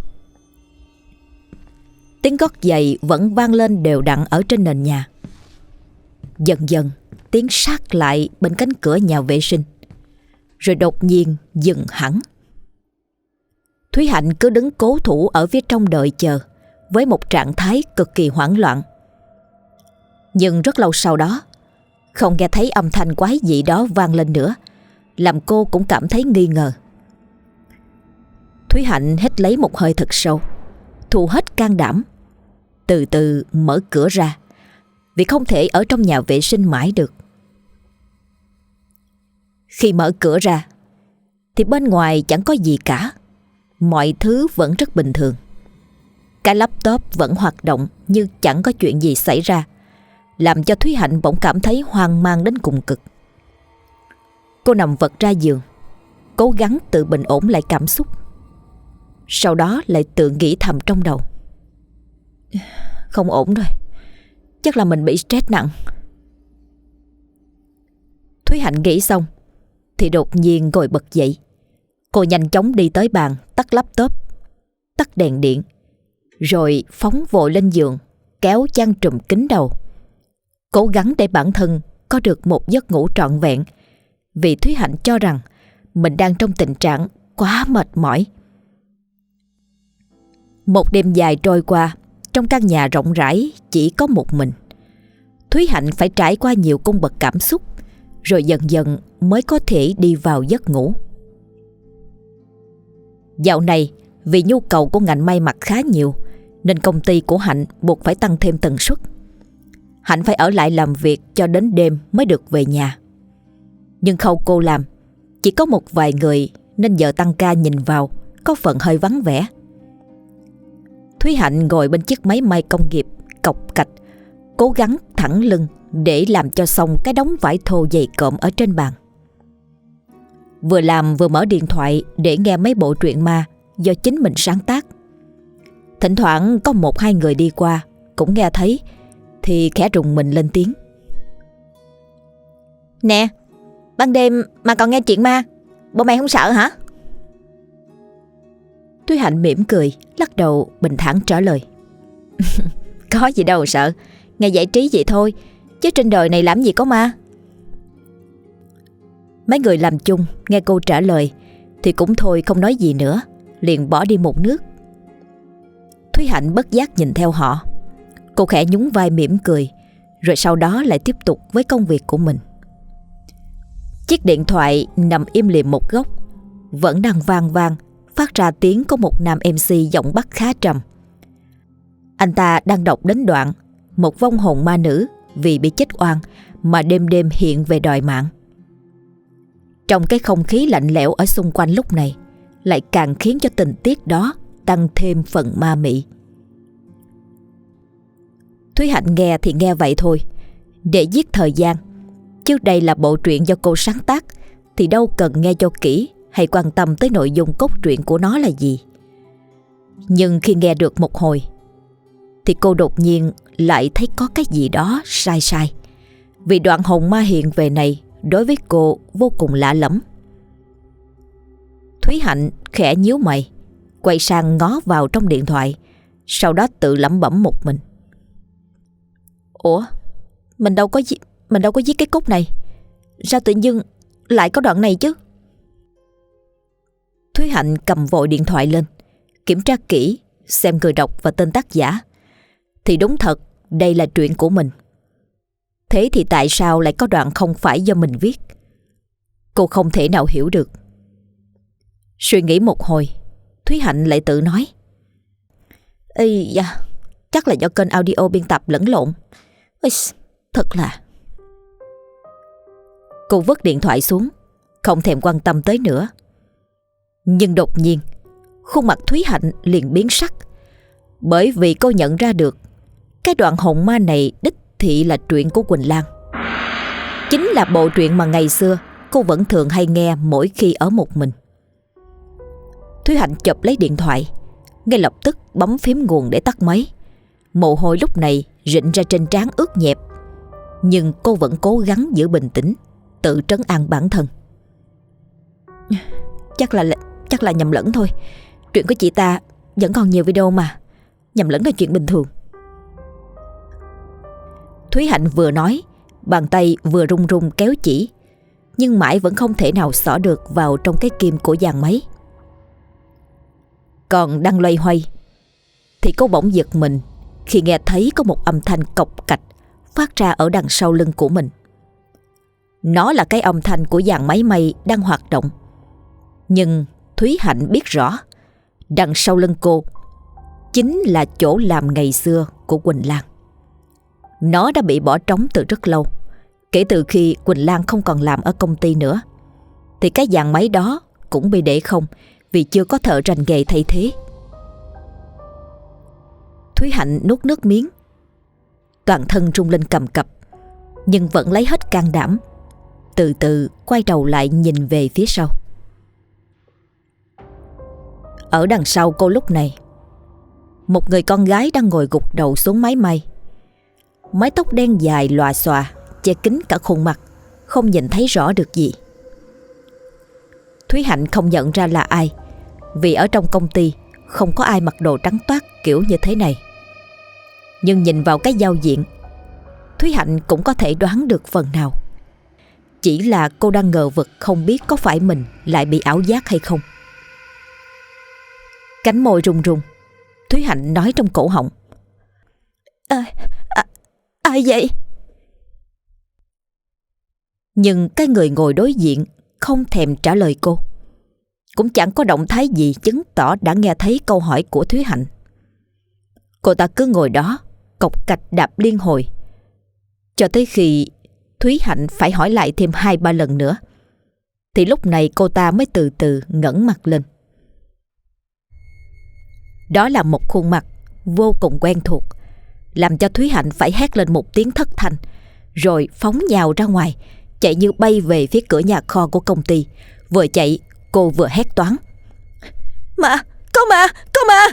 Tiếng gót giày vẫn vang lên đều đặn ở trên nền nhà. Dần dần tiến sát lại bên cánh cửa nhà vệ sinh, rồi đột nhiên dừng hẳn. Thúy Hạnh cứ đứng cố thủ ở phía trong đợi chờ, với một trạng thái cực kỳ hoảng loạn. Nhưng rất lâu sau đó, không nghe thấy âm thanh quái dị đó vang lên nữa, làm cô cũng cảm thấy nghi ngờ. Thúy Hạnh hít lấy một hơi thật sâu, thu hết can đảm, từ từ mở cửa ra, vì không thể ở trong nhà vệ sinh mãi được. Khi mở cửa ra thì bên ngoài chẳng có gì cả, mọi thứ vẫn rất bình thường. Cái laptop vẫn hoạt động như chẳng có chuyện gì xảy ra, làm cho Thúy Hạnh bỗng cảm thấy hoang mang đến cùng cực. Cô nằm vật ra giường, cố gắng tự bình ổn lại cảm xúc. Sau đó lại tự nghĩ thầm trong đầu: không ổn rồi, chắc là mình bị stress nặng. Thúy Hạnh nghĩ xong thì đột nhiên ngồi bật dậy. Cô nhanh chóng đi tới bàn, tắt laptop, tắt đèn điện, rồi phóng vội lên giường, kéo chăn trùm kín đầu, cố gắng để bản thân có được một giấc ngủ trọn vẹn, vì Thúy Hạnh cho rằng mình đang trong tình trạng quá mệt mỏi. Một đêm dài trôi qua, trong căn nhà rộng rãi chỉ có một mình. Thúy Hạnh phải trải qua nhiều cung bậc cảm xúc, rồi dần dần mới có thể đi vào giấc ngủ. Dạo này, vì nhu cầu của ngành may mặc khá nhiều, nên công ty của Hạnh buộc phải tăng thêm tần suất. Hạnh phải ở lại làm việc cho đến đêm mới được về nhà. Nhưng khâu cô làm chỉ có một vài người, nên giờ tăng ca nhìn vào có phần hơi vắng vẻ. Thúy Hạnh ngồi bên chiếc máy may công nghiệp cộc cạch, cố gắng thẳng lưng để làm cho xong cái đống vải thô dày cộm ở trên bàn. Vừa làm vừa mở điện thoại để nghe mấy bộ truyện ma do chính mình sáng tác. Thỉnh thoảng có một hai người đi qua cũng nghe thấy thì khẽ rùng mình lên tiếng: "Nè, ban đêm mà còn nghe chuyện ma, bộ mày không sợ hả?" Thúy Hạnh mỉm cười, lắc đầu bình thản trả lời: "Có gì đâu sợ, nghe giải trí vậy thôi, chứ trên đời này làm gì có ma." Mấy người làm chung nghe cô trả lời thì cũng thôi không nói gì nữa, liền bỏ đi một nước. Thúy Hạnh bất giác nhìn theo họ. Cô khẽ nhún vai mỉm cười, rồi sau đó lại tiếp tục với công việc của mình. Chiếc điện thoại nằm im lìm một góc, vẫn đang vang vang, phát ra tiếng của một nam MC giọng Bắc khá trầm. Anh ta đang đọc đến đoạn một vong hồn ma nữ vì bị chết oan mà đêm đêm hiện về đòi mạng. Trong cái không khí lạnh lẽo ở xung quanh lúc này, lại càng khiến cho tình tiết đó tăng thêm phần ma mị. Thúy Hạnh nghe thì nghe vậy thôi, để giết thời gian. Trước đây là bộ truyện do cô sáng tác thì đâu cần nghe cho kỹ hay quan tâm tới nội dung cốt truyện của nó là gì. Nhưng khi nghe được một hồi thì cô đột nhiên lại thấy có cái gì đó sai sai, vì đoạn hồn ma hiện về này đối với cô vô cùng lạ lẫm. Thúy Hạnh khẽ nhíu mày, quay sang ngó vào trong điện thoại, sau đó tự lẩm bẩm một mình: "Ủa, mình đâu có viết cái cốt này, sao tự dưng lại có đoạn này chứ?" Thúy Hạnh cầm vội điện thoại lên, kiểm tra kỹ xem người đọc và tên tác giả, thì đúng thật đây là chuyện của mình. Thế thì tại sao lại có đoạn không phải do mình viết? Cô không thể nào hiểu được. Suy nghĩ một hồi, Thúy Hạnh lại tự nói: Ây da, chắc là do kênh audio biên tập lẫn lộn. Ây, thật là... Cô vứt điện thoại xuống, không thèm quan tâm tới nữa. Nhưng đột nhiên, khuôn mặt Thúy Hạnh liền biến sắc, bởi vì cô nhận ra được cái đoạn hồn ma này đích thị là truyện của Quỳnh Lan. Chính là bộ truyện mà ngày xưa cô vẫn thường hay nghe mỗi khi ở một mình. Thúy Hạnh chộp lấy điện thoại, ngay lập tức bấm phím nguồn để tắt máy. Mồ hôi lúc này rịn ra trên trán ướt nhẹp, nhưng cô vẫn cố gắng giữ bình tĩnh, tự trấn an bản thân. Chắc là nhầm lẫn thôi. Chuyện của chị ta vẫn còn nhiều video mà. Nhầm lẫn là chuyện bình thường. Thúy Hạnh vừa nói, bàn tay vừa run run kéo chỉ, nhưng mãi vẫn không thể nào xỏ được vào trong cái kim của dàn máy. Còn đang loay hoay thì cô bỗng giật mình khi nghe thấy có một âm thanh cộc cạch phát ra ở đằng sau lưng của mình. Nó là cái âm thanh của dàn máy may đang hoạt động. Nhưng Thúy Hạnh biết rõ, đằng sau lưng cô chính là chỗ làm ngày xưa của Quỳnh Lan. Nó đã bị bỏ trống từ rất lâu. Kể từ khi Quỳnh Lan không còn làm ở công ty nữa, thì cái dàn máy đó cũng bị để không vì chưa có thợ rành nghề thay thế. Thúy Hạnh nuốt nước miếng, toàn thân rung lên cầm cập, nhưng vẫn lấy hết can đảm, từ từ quay đầu lại nhìn về phía sau. Ở đằng sau cô lúc này, một người con gái đang ngồi gục đầu xuống máy may. Mái tóc đen dài lòa xòa che kín cả khuôn mặt, không nhìn thấy rõ được gì. Thúy Hạnh không nhận ra là ai, vì ở trong công ty không có ai mặc đồ trắng toát kiểu như thế này. Nhưng nhìn vào cái giao diện, Thúy Hạnh cũng có thể đoán được phần nào. Chỉ là cô đang ngờ vực không biết có phải mình lại bị ảo giác hay không. Cánh môi run run, Thúy Hạnh nói trong cổ họng: Ai vậy? Nhưng cái người ngồi đối diện không thèm trả lời cô, cũng chẳng có động thái gì chứng tỏ đã nghe thấy câu hỏi của Thúy Hạnh. Cô ta cứ ngồi đó cộc cạch đạp liên hồi, cho tới khi Thúy Hạnh phải hỏi lại thêm 2-3 lần nữa, thì lúc này cô ta mới từ từ ngẩng mặt lên. Đó là một khuôn mặt vô cùng quen thuộc, làm cho Thúy Hạnh phải hét lên một tiếng thất thanh, rồi phóng nhào ra ngoài, chạy như bay về phía cửa nhà kho của công ty. Vừa chạy cô vừa hét toáng: Mà, có mà, có mà!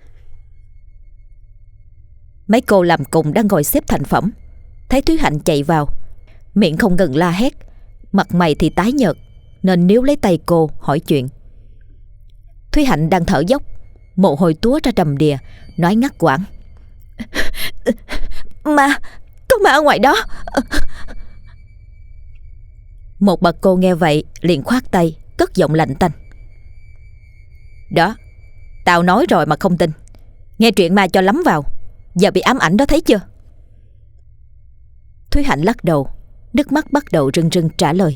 Mấy cô làm cùng đang ngồi xếp thành phẩm, thấy Thúy Hạnh chạy vào, miệng không ngừng la hét, mặt mày thì tái nhợt, nên níu lấy tay cô hỏi chuyện. Thúy Hạnh đang thở dốc, mồ hôi túa ra đầm đìa, nói ngắt quãng: Mà, có ma ở ngoài đó. Một bà cô nghe vậy liền khoát tay, cất giọng lạnh tanh: Đó, tao nói rồi mà không tin. Nghe chuyện ma cho lắm vào, giờ bị ám ảnh đó thấy chưa? Thúy Hạnh lắc đầu, nước mắt bắt đầu rưng rưng trả lời: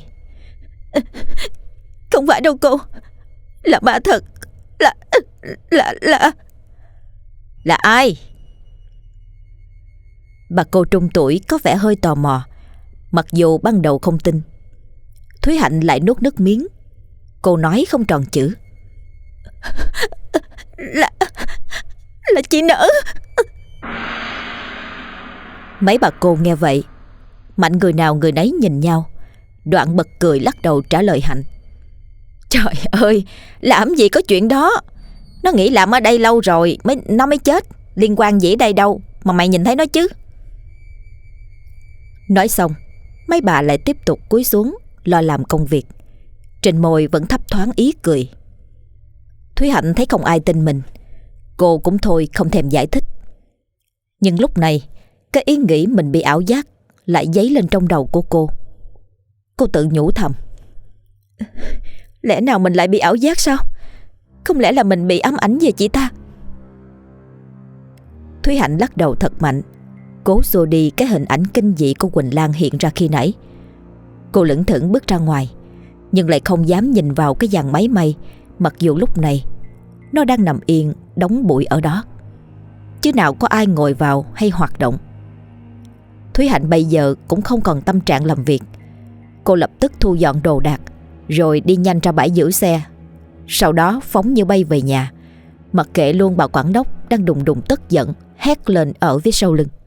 Không phải đâu cô, là ma thật. Là ai? Bà cô trung tuổi có vẻ hơi tò mò, mặc dù ban đầu không tin. Thúy Hạnh lại nuốt nước miếng. Cô nói không tròn chữ: Là chị Nở. Mấy bà cô nghe vậy, mạnh người nào người nấy nhìn nhau, đoạn bật cười lắc đầu trả lời Hạnh: Trời ơi, làm gì có chuyện đó. Nó nghĩ làm ở đây lâu rồi nó mới chết, liên quan gì ở đây đâu mà mày nhìn thấy nó chứ. Nói xong, mấy bà lại tiếp tục cúi xuống lo làm công việc, trên môi vẫn thấp thoáng ý cười. Thúy Hạnh thấy không ai tin mình, cô cũng thôi không thèm giải thích. Nhưng lúc này, cái ý nghĩ mình bị ảo giác lại dấy lên trong đầu của cô. Cô tự nhủ thầm: Lẽ nào mình lại bị ảo giác sao? Không lẽ là mình bị ám ảnh về chị ta? Thúy Hạnh lắc đầu thật mạnh, cố xua đi cái hình ảnh kinh dị của Quỳnh Lan hiện ra khi nãy. Cô lững thững bước ra ngoài, nhưng lại không dám nhìn vào cái dàn máy may, mặc dù lúc này nó đang nằm yên đóng bụi ở đó, chứ nào có ai ngồi vào hay hoạt động. Thúy Hạnh bây giờ cũng không còn tâm trạng làm việc. Cô lập tức thu dọn đồ đạc, rồi đi nhanh ra bãi giữ xe. Sau đó phóng như bay về nhà, mặc kệ luôn bà quản đốc đang đùng đùng tức giận hét lên ở phía sau lưng.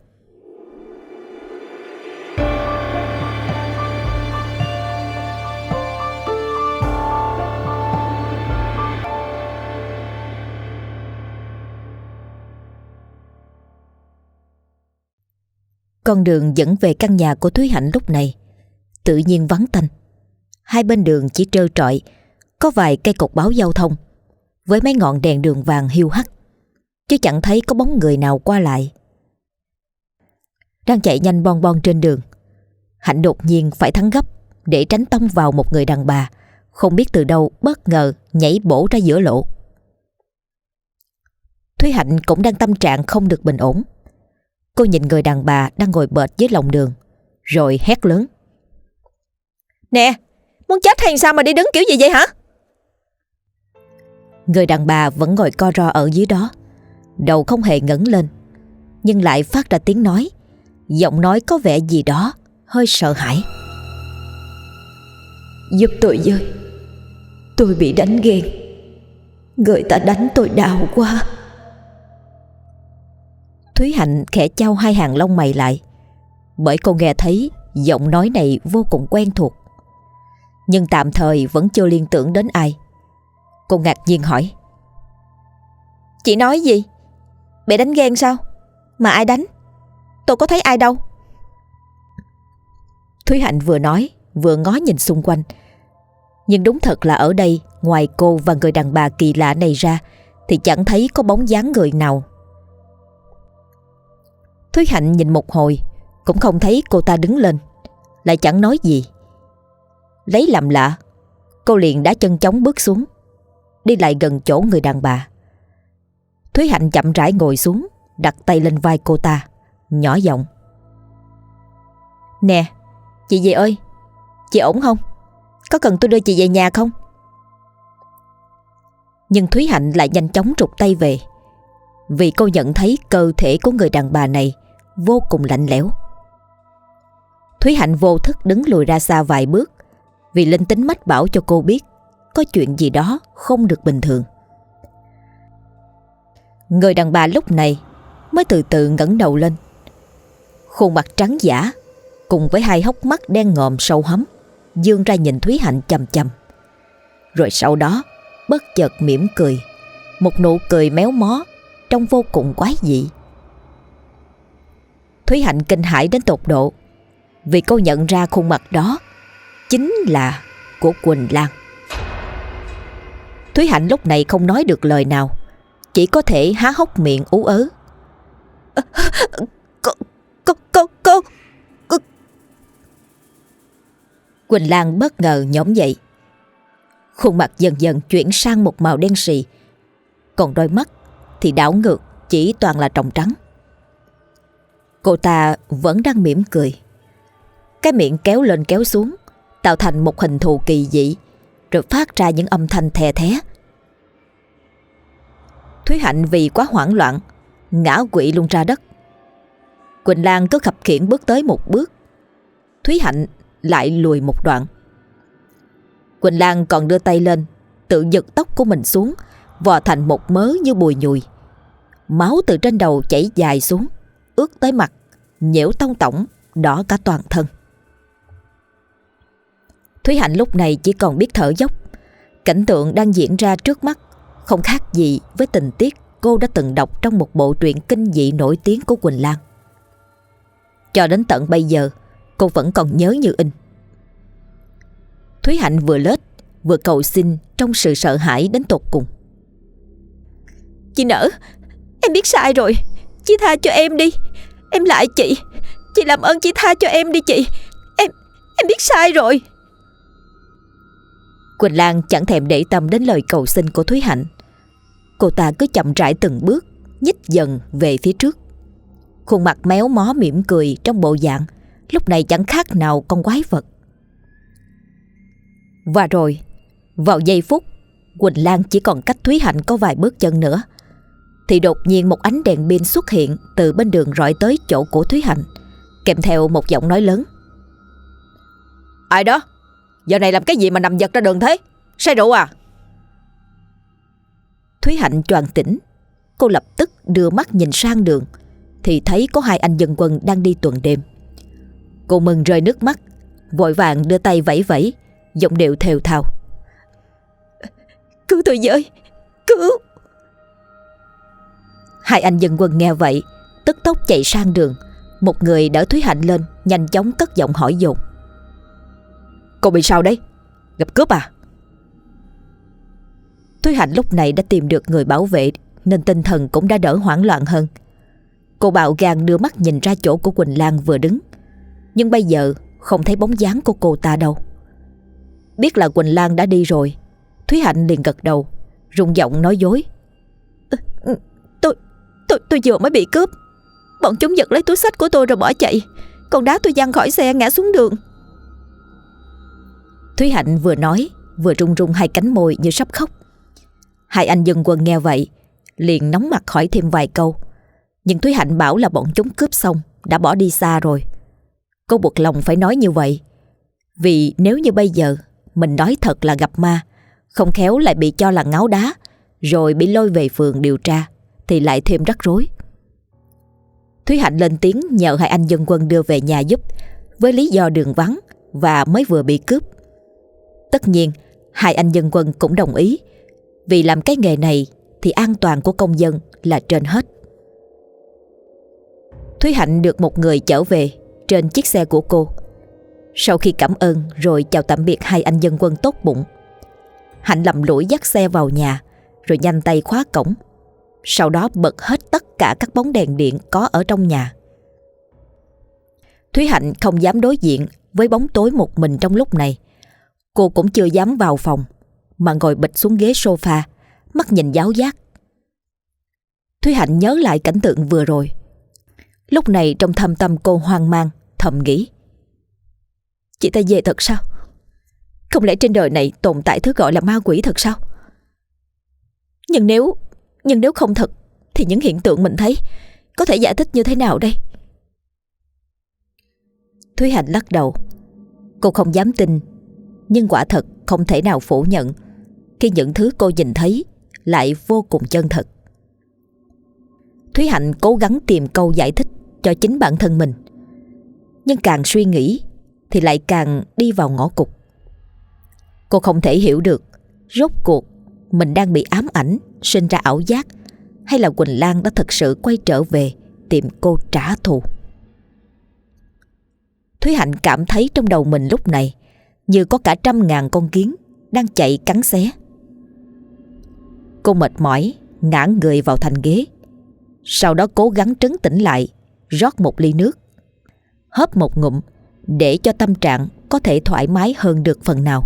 Con đường dẫn về căn nhà của Thúy Hạnh lúc này tự nhiên vắng tanh. Hai bên đường chỉ trơ trọi có vài cây cột báo giao thông với mấy ngọn đèn đường vàng hiu hắt, chứ chẳng thấy có bóng người nào qua lại. Đang chạy nhanh bon bon trên đường, Hạnh đột nhiên phải thắng gấp để tránh tông vào một người đàn bà không biết từ đâu bất ngờ nhảy bổ ra giữa lộ. Thúy Hạnh cũng đang tâm trạng không được bình ổn. Cô nhìn người đàn bà đang ngồi bệt dưới lòng đường, rồi hét lớn: "Nè, muốn chết hay sao mà đi đứng kiểu gì vậy hả?" Người đàn bà vẫn ngồi co ro ở dưới đó, đầu không hề ngẩng lên, nhưng lại phát ra tiếng nói, giọng nói có vẻ gì đó hơi sợ hãi: "Giúp tôi với, tôi bị đánh ghen. Người ta đánh tôi đau quá." Thúy Hạnh khẽ chau hai hàng lông mày lại, bởi cô nghe thấy giọng nói này vô cùng quen thuộc, nhưng tạm thời vẫn chưa liên tưởng đến ai. Cô ngạc nhiên hỏi: "Chị nói gì? Bị đánh ghen sao? Mà ai đánh? Tôi có thấy ai đâu." Thúy Hạnh vừa nói vừa ngó nhìn xung quanh, nhưng đúng thật là ở đây ngoài cô và người đàn bà kỳ lạ này ra thì chẳng thấy có bóng dáng người nào. Thúy Hạnh nhìn một hồi cũng không thấy cô ta đứng lên, lại chẳng nói gì. Lấy làm lạ, cô liền đá chân chóng bước xuống, đi lại gần chỗ người đàn bà. Thúy Hạnh chậm rãi ngồi xuống, đặt tay lên vai cô ta, nhỏ giọng: "Nè, chị dì ơi, chị ổn không? Có cần tôi đưa chị về nhà không?" Nhưng Thúy Hạnh lại nhanh chóng rụt tay về, vì cô nhận thấy cơ thể của người đàn bà này vô cùng lạnh lẽo. Thúy Hạnh vô thức đứng lùi ra xa vài bước, vì linh tính mách bảo cho cô biết có chuyện gì đó không được bình thường. Người đàn bà lúc này mới từ từ ngẩng đầu lên, khuôn mặt trắng dã cùng với hai hốc mắt đen ngòm sâu hắm dương ra nhìn Thúy Hạnh chằm chằm. Rồi sau đó bất chợt mỉm cười, một nụ cười méo mó trông vô cùng quái dị. Thúy Hạnh kinh hãi đến tột độ, vì cô nhận ra khuôn mặt đó chính là của Quỳnh Lan. Thúy Hạnh lúc này không nói được lời nào, chỉ có thể há hốc miệng ú ớ: Cô. Quỳnh Lan bất ngờ nhổm dậy, khuôn mặt dần dần chuyển sang một màu đen sì, còn đôi mắt thì đảo ngược chỉ toàn là tròng trắng. Cô ta vẫn đang mỉm cười, cái miệng kéo lên kéo xuống tạo thành một hình thù kỳ dị, rồi phát ra những âm thanh thè thé. Thúy Hạnh vì quá hoảng loạn ngã quỵ luôn ra đất. Quỳnh Lan cứ khập khiễng bước tới một bước, Thúy Hạnh lại lùi một đoạn. Quỳnh Lan còn đưa tay lên tự giật tóc của mình xuống, vò thành một mớ như bùi nhùi. Máu từ trên đầu chảy dài xuống, ướt tới mặt, nhễu tông tổng, đỏ cả toàn thân. Thúy Hạnh lúc này chỉ còn biết thở dốc. Cảnh tượng đang diễn ra trước mắt không khác gì với tình tiết cô đã từng đọc trong một bộ truyện kinh dị nổi tiếng của Quỳnh Lan. Cho đến tận bây giờ cô vẫn còn nhớ như in. Thúy Hạnh vừa lết vừa cầu xin trong sự sợ hãi đến tột cùng: "Chị Nở, em biết sai rồi, chị tha cho em đi. Em lại chị làm ơn chị tha cho em đi chị. Em biết sai rồi." Quỳnh Lan chẳng thèm để tâm đến lời cầu xin của Thúy Hạnh. Cô ta cứ chậm rãi từng bước nhích dần về phía trước. Khuôn mặt méo mó mỉm cười trong bộ dạng lúc này chẳng khác nào con quái vật. Và rồi, vào giây phút Quỳnh Lan chỉ còn cách Thúy Hạnh có vài bước chân nữa, thì đột nhiên một ánh đèn pin xuất hiện từ bên đường rọi tới chỗ của Thúy Hạnh, kèm theo một giọng nói lớn: Ai đó? Giờ này làm cái gì mà nằm giật ra đường thế? Say rượu à? Thúy Hạnh choàng tỉnh. Cô lập tức đưa mắt nhìn sang đường, thì thấy có hai anh dân quân đang đi tuần đêm. Cô mừng rơi nước mắt, vội vàng đưa tay vẫy vẫy, giọng điệu thều thào: Cứu tôi với, cứu! Hai anh dân quân nghe vậy tức tốc chạy sang đường. Một người đỡ Thúy Hạnh lên, nhanh chóng cất giọng hỏi dồn: Cô bị sao đấy? Gặp cướp à? Thúy Hạnh lúc này đã tìm được người bảo vệ, nên tinh thần cũng đã đỡ hoảng loạn hơn. Cô bạo gan đưa mắt nhìn ra chỗ của Quỳnh Lan vừa đứng, nhưng bây giờ không thấy bóng dáng của cô ta đâu. Biết là Quỳnh Lan đã đi rồi, Thúy Hạnh liền gật đầu, rung giọng nói dối: Tôi vừa mới bị cướp. Bọn chúng giật lấy túi xách của tôi rồi bỏ chạy, còn đá tôi văng khỏi xe ngã xuống đường. Thúy Hạnh vừa nói vừa run run hai cánh môi như sắp khóc. Hai anh dân quân nghe vậy liền nóng mặt hỏi thêm vài câu, nhưng Thúy Hạnh bảo là bọn chúng cướp xong đã bỏ đi xa rồi. Cô buộc lòng phải nói như vậy, vì nếu như bây giờ mình nói thật là gặp ma, không khéo lại bị cho là ngáo đá, rồi bị lôi về phường điều tra, thì lại thêm rắc rối. Thúy Hạnh lên tiếng nhờ hai anh dân quân đưa về nhà giúp, với lý do đường vắng và mới vừa bị cướp. Tất nhiên hai anh dân quân cũng đồng ý, vì làm cái nghề này thì an toàn của công dân là trên hết. Thúy Hạnh được một người chở về trên chiếc xe của cô. Sau khi cảm ơn rồi chào tạm biệt hai anh dân quân tốt bụng, Hạnh lầm lũi dắt xe vào nhà, rồi nhanh tay khóa cổng. Sau đó bật hết tất cả các bóng đèn điện có ở trong nhà. Thúy Hạnh không dám đối diện với bóng tối một mình trong lúc này. Cô cũng chưa dám vào phòng, mà ngồi bịch xuống ghế sofa, mắt nhìn giáo giác. Thúy Hạnh nhớ lại cảnh tượng vừa rồi. Lúc này trong thâm tâm cô hoang mang, thầm nghĩ: Chị ta về thật sao? Không lẽ trên đời này tồn tại thứ gọi là ma quỷ thật sao? Nhưng nếu không thật, thì những hiện tượng mình thấy có thể giải thích như thế nào đây? Thúy Hạnh lắc đầu. Cô không dám tin, nhưng quả thật không thể nào phủ nhận khi những thứ cô nhìn thấy lại vô cùng chân thật. Thúy Hạnh cố gắng tìm câu giải thích cho chính bản thân mình, nhưng càng suy nghĩ thì lại càng đi vào ngõ cụt. Cô không thể hiểu được rốt cuộc mình đang bị ám ảnh, sinh ra ảo giác, hay là Quỳnh Lan đã thực sự quay trở về tìm cô trả thù. Thúy Hạnh cảm thấy trong đầu mình lúc này như có cả 100.000 con kiến đang chạy cắn xé. Cô mệt mỏi ngã người vào thành ghế, sau đó cố gắng trấn tĩnh lại, rót một ly nước, hớp một ngụm để cho tâm trạng có thể thoải mái hơn được phần nào.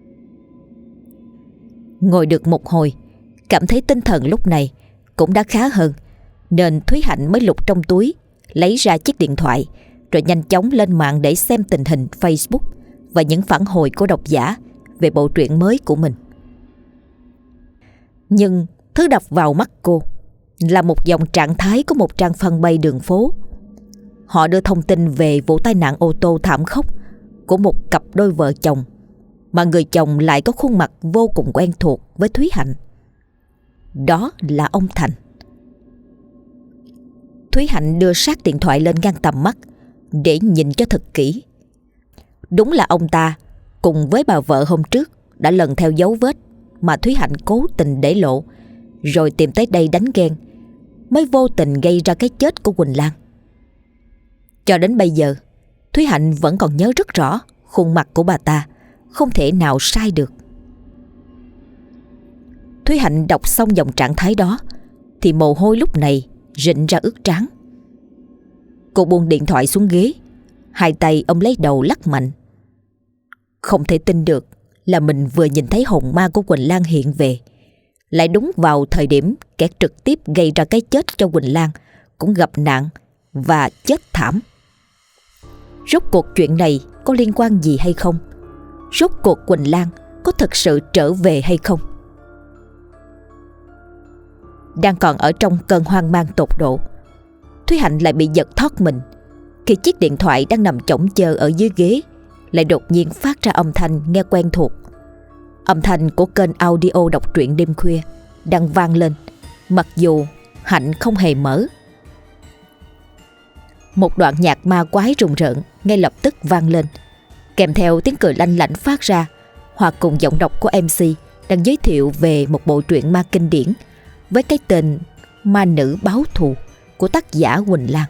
Ngồi được một hồi, cảm thấy tinh thần lúc này cũng đã khá hơn, nên Thúy Hạnh mới lục trong túi, lấy ra chiếc điện thoại, rồi nhanh chóng lên mạng để xem tình hình Facebook và những phản hồi của độc giả về bộ truyện mới của mình. Nhưng thứ đập vào mắt cô là một dòng trạng thái của một trang fanpage đường phố. Họ đưa thông tin về vụ tai nạn ô tô thảm khốc của một cặp đôi vợ chồng, mà người chồng lại có khuôn mặt vô cùng quen thuộc với Thúy Hạnh. Đó là ông Thành. Thúy Hạnh đưa sát điện thoại lên ngang tầm mắt để nhìn cho thật kỹ. Đúng là ông ta cùng với bà vợ hôm trước đã lần theo dấu vết mà Thúy Hạnh cố tình để lộ, rồi tìm tới đây đánh ghen, mới vô tình gây ra cái chết của Quỳnh Lan. Cho đến bây giờ, Thúy Hạnh vẫn còn nhớ rất rõ khuôn mặt của bà ta, không thể nào sai được. Thúy Hạnh đọc xong dòng trạng thái đó thì mồ hôi lúc này rịn ra ướt trán. Cô buông điện thoại xuống ghế, hai tay ôm lấy đầu lắc mạnh. Không thể tin được là mình vừa nhìn thấy hồn ma của Quỳnh Lan hiện về, lại đúng vào thời điểm kẻ trực tiếp gây ra cái chết cho Quỳnh Lan cũng gặp nạn và chết thảm. Rốt cuộc chuyện này có liên quan gì hay không? Rốt cuộc Quỳnh Lan có thực sự trở về hay không? Đang còn ở trong cơn hoang mang tột độ, Thúy Hạnh lại bị giật thoát mình khi chiếc điện thoại đang nằm chõng chơ ở dưới ghế lại đột nhiên phát ra âm thanh nghe quen thuộc. Âm thanh của kênh audio đọc truyện đêm khuya đang vang lên, mặc dù Hạnh không hề mở. Một đoạn nhạc ma quái rùng rợn ngay lập tức vang lên, kèm theo tiếng cười lanh lảnh phát ra, hòa cùng giọng đọc của MC đang giới thiệu về một bộ truyện ma kinh điển với cái tên Ma Nữ Báo Thù của tác giả Quỳnh Lan.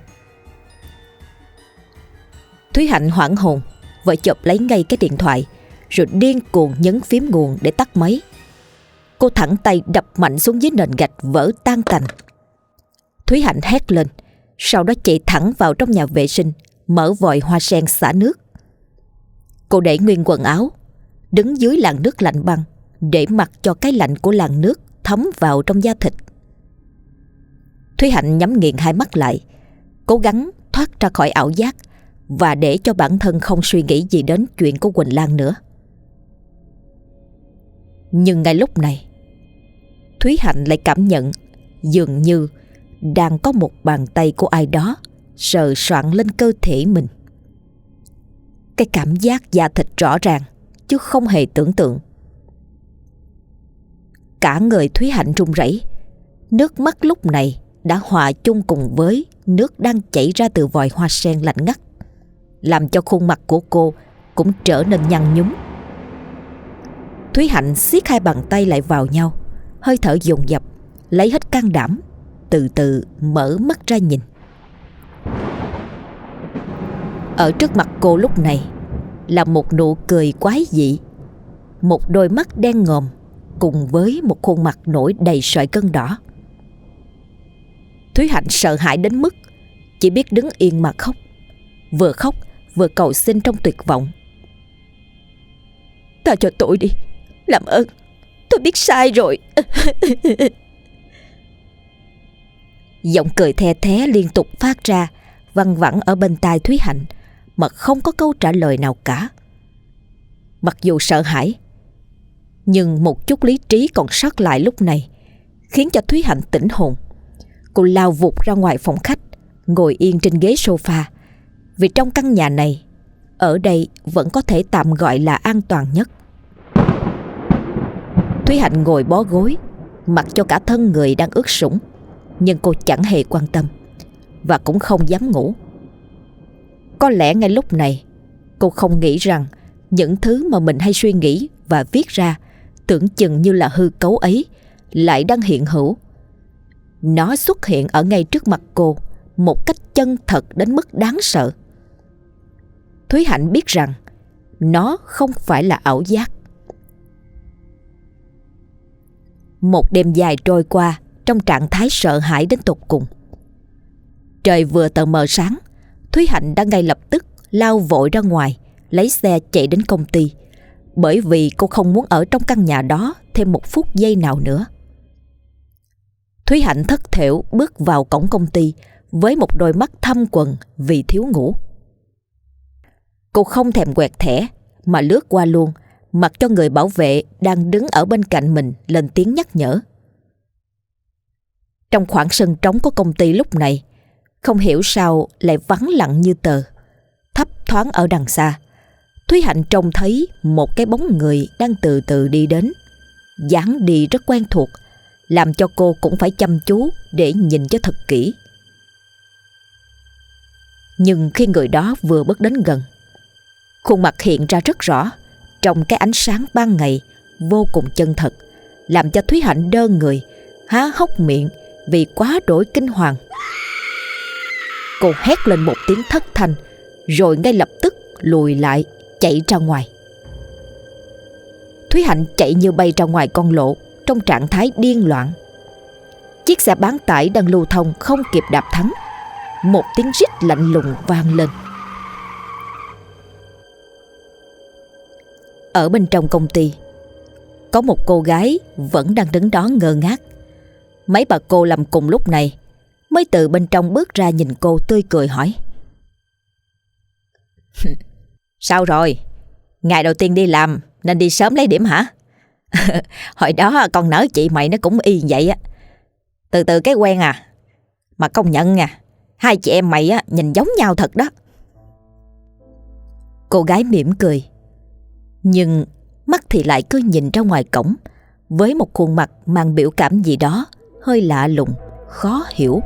Thúy Hạnh hoảng hồn, vội chộp lấy ngay cái điện thoại rồi điên cuồng nhấn phím nguồn để tắt máy. Cô thẳng tay đập mạnh xuống dưới nền gạch vỡ tan tành. Thúy Hạnh hét lên, sau đó chạy thẳng vào trong nhà vệ sinh, mở vòi hoa sen xả nước. Cô để nguyên quần áo, đứng dưới làn nước lạnh băng để mặc cho cái lạnh của làn nước thấm vào trong da thịt. Thúy Hạnh nhắm nghiền hai mắt lại, cố gắng thoát ra khỏi ảo giác và để cho bản thân không suy nghĩ gì đến chuyện của Quỳnh Lan nữa. Nhưng ngay lúc này, Thúy Hạnh lại cảm nhận dường như đang có một bàn tay của ai đó sờ soạng lên cơ thể mình. Cái cảm giác da thịt rõ ràng chứ không hề tưởng tượng. Cả người Thúy Hạnh run rẩy, nước mắt lúc này đã hòa chung cùng với nước đang chảy ra từ vòi hoa sen lạnh ngắt, làm cho khuôn mặt của cô cũng trở nên nhăn nhúm. Thúy Hạnh siết hai bàn tay lại vào nhau, hơi thở dồn dập, lấy hết can đảm, từ từ mở mắt ra nhìn. Ở trước mặt cô lúc này là một nụ cười quái dị, một đôi mắt đen ngòm cùng với một khuôn mặt nổi đầy sợi gân đỏ. Thúy Hạnh sợ hãi đến mức chỉ biết đứng yên mà khóc vừa cầu xin trong tuyệt vọng. "Tha cho tôi đi, làm ơn, tôi biết sai rồi." Giọng cười the thé liên tục phát ra, văng vẳng ở bên tai Thúy Hạnh mà không có câu trả lời nào cả. Mặc dù sợ hãi, nhưng một chút lý trí còn sót lại lúc này khiến cho Thúy Hạnh tỉnh hồn. Cô lao vụt ra ngoài phòng khách, ngồi yên trên ghế sofa, vì trong căn nhà này, ở đây vẫn có thể tạm gọi là an toàn nhất. Thúy Hạnh ngồi bó gối, mặc cho cả thân người đang ướt sũng, nhưng cô chẳng hề quan tâm và cũng không dám ngủ. Có lẽ ngay lúc này cô không nghĩ rằng những thứ mà mình hay suy nghĩ và viết ra tưởng chừng như là hư cấu ấy lại đang hiện hữu. Nó xuất hiện ở ngay trước mặt cô một cách chân thật đến mức đáng sợ. Thúy Hạnh biết rằng nó không phải là ảo giác. Một đêm dài trôi qua trong trạng thái sợ hãi đến tột cùng. Trời vừa tờ mờ sáng, Thúy Hạnh đã ngay lập tức lao vội ra ngoài, lấy xe chạy đến công ty, bởi vì cô không muốn ở trong căn nhà đó thêm một phút giây nào nữa. Thúy Hạnh thất thểu bước vào cổng công ty với một đôi mắt thâm quầng vì thiếu ngủ. Cô không thèm quẹt thẻ mà lướt qua luôn, mặc cho người bảo vệ đang đứng ở bên cạnh mình lên tiếng nhắc nhở. Trong khoảng sân trống của công ty lúc này, không hiểu sao lại vắng lặng như tờ. Thấp thoáng ở đằng xa, Thúy Hạnh trông thấy một cái bóng người đang từ từ đi đến. Dáng đi rất quen thuộc, làm cho cô cũng phải chăm chú để nhìn cho thật kỹ. Nhưng khi người đó vừa bước đến gần, khuôn mặt hiện ra rất rõ trong cái ánh sáng ban ngày vô cùng chân thật, làm cho Thúy Hạnh đơ người, há hốc miệng vì quá đỗi kinh hoàng. Cô hét lên một tiếng thất thanh, rồi ngay lập tức lùi lại chạy ra ngoài. Thúy Hạnh chạy như bay ra ngoài con lộ trong trạng thái điên loạn. Chiếc xe bán tải đang lưu thông không kịp đạp thắng, một tiếng rít lạnh lùng vang lên. Ở bên trong công ty, có một cô gái vẫn đang đứng đó ngơ ngác. Mấy bà cô làm cùng lúc này mới từ bên trong bước ra nhìn cô tươi cười hỏi: Sao rồi? Ngày đầu tiên đi làm nên đi sớm lấy điểm hả? Hồi đó con nỡ chị mày nó cũng y vậy á. Từ từ cái quen à. Mà công nhận nha, hai chị em mày á nhìn giống nhau thật đó. Cô gái mỉm cười, nhưng mắt thì lại cứ nhìn ra ngoài cổng với một khuôn mặt mang biểu cảm gì đó hơi lạ lùng, khó hiểu.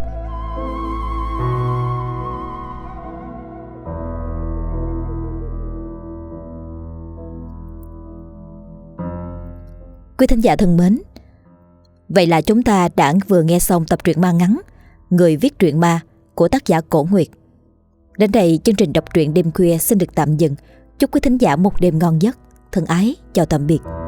Quý thính giả thân mến, vậy là chúng ta đã vừa nghe xong tập truyện ma ngắn Người viết truyện ma của tác giả Cổ Nguyệt. Đến đây chương trình đọc truyện đêm khuya xin được tạm dừng. Chúc quý thính giả một đêm ngon giấc. Thân ái chào tạm biệt.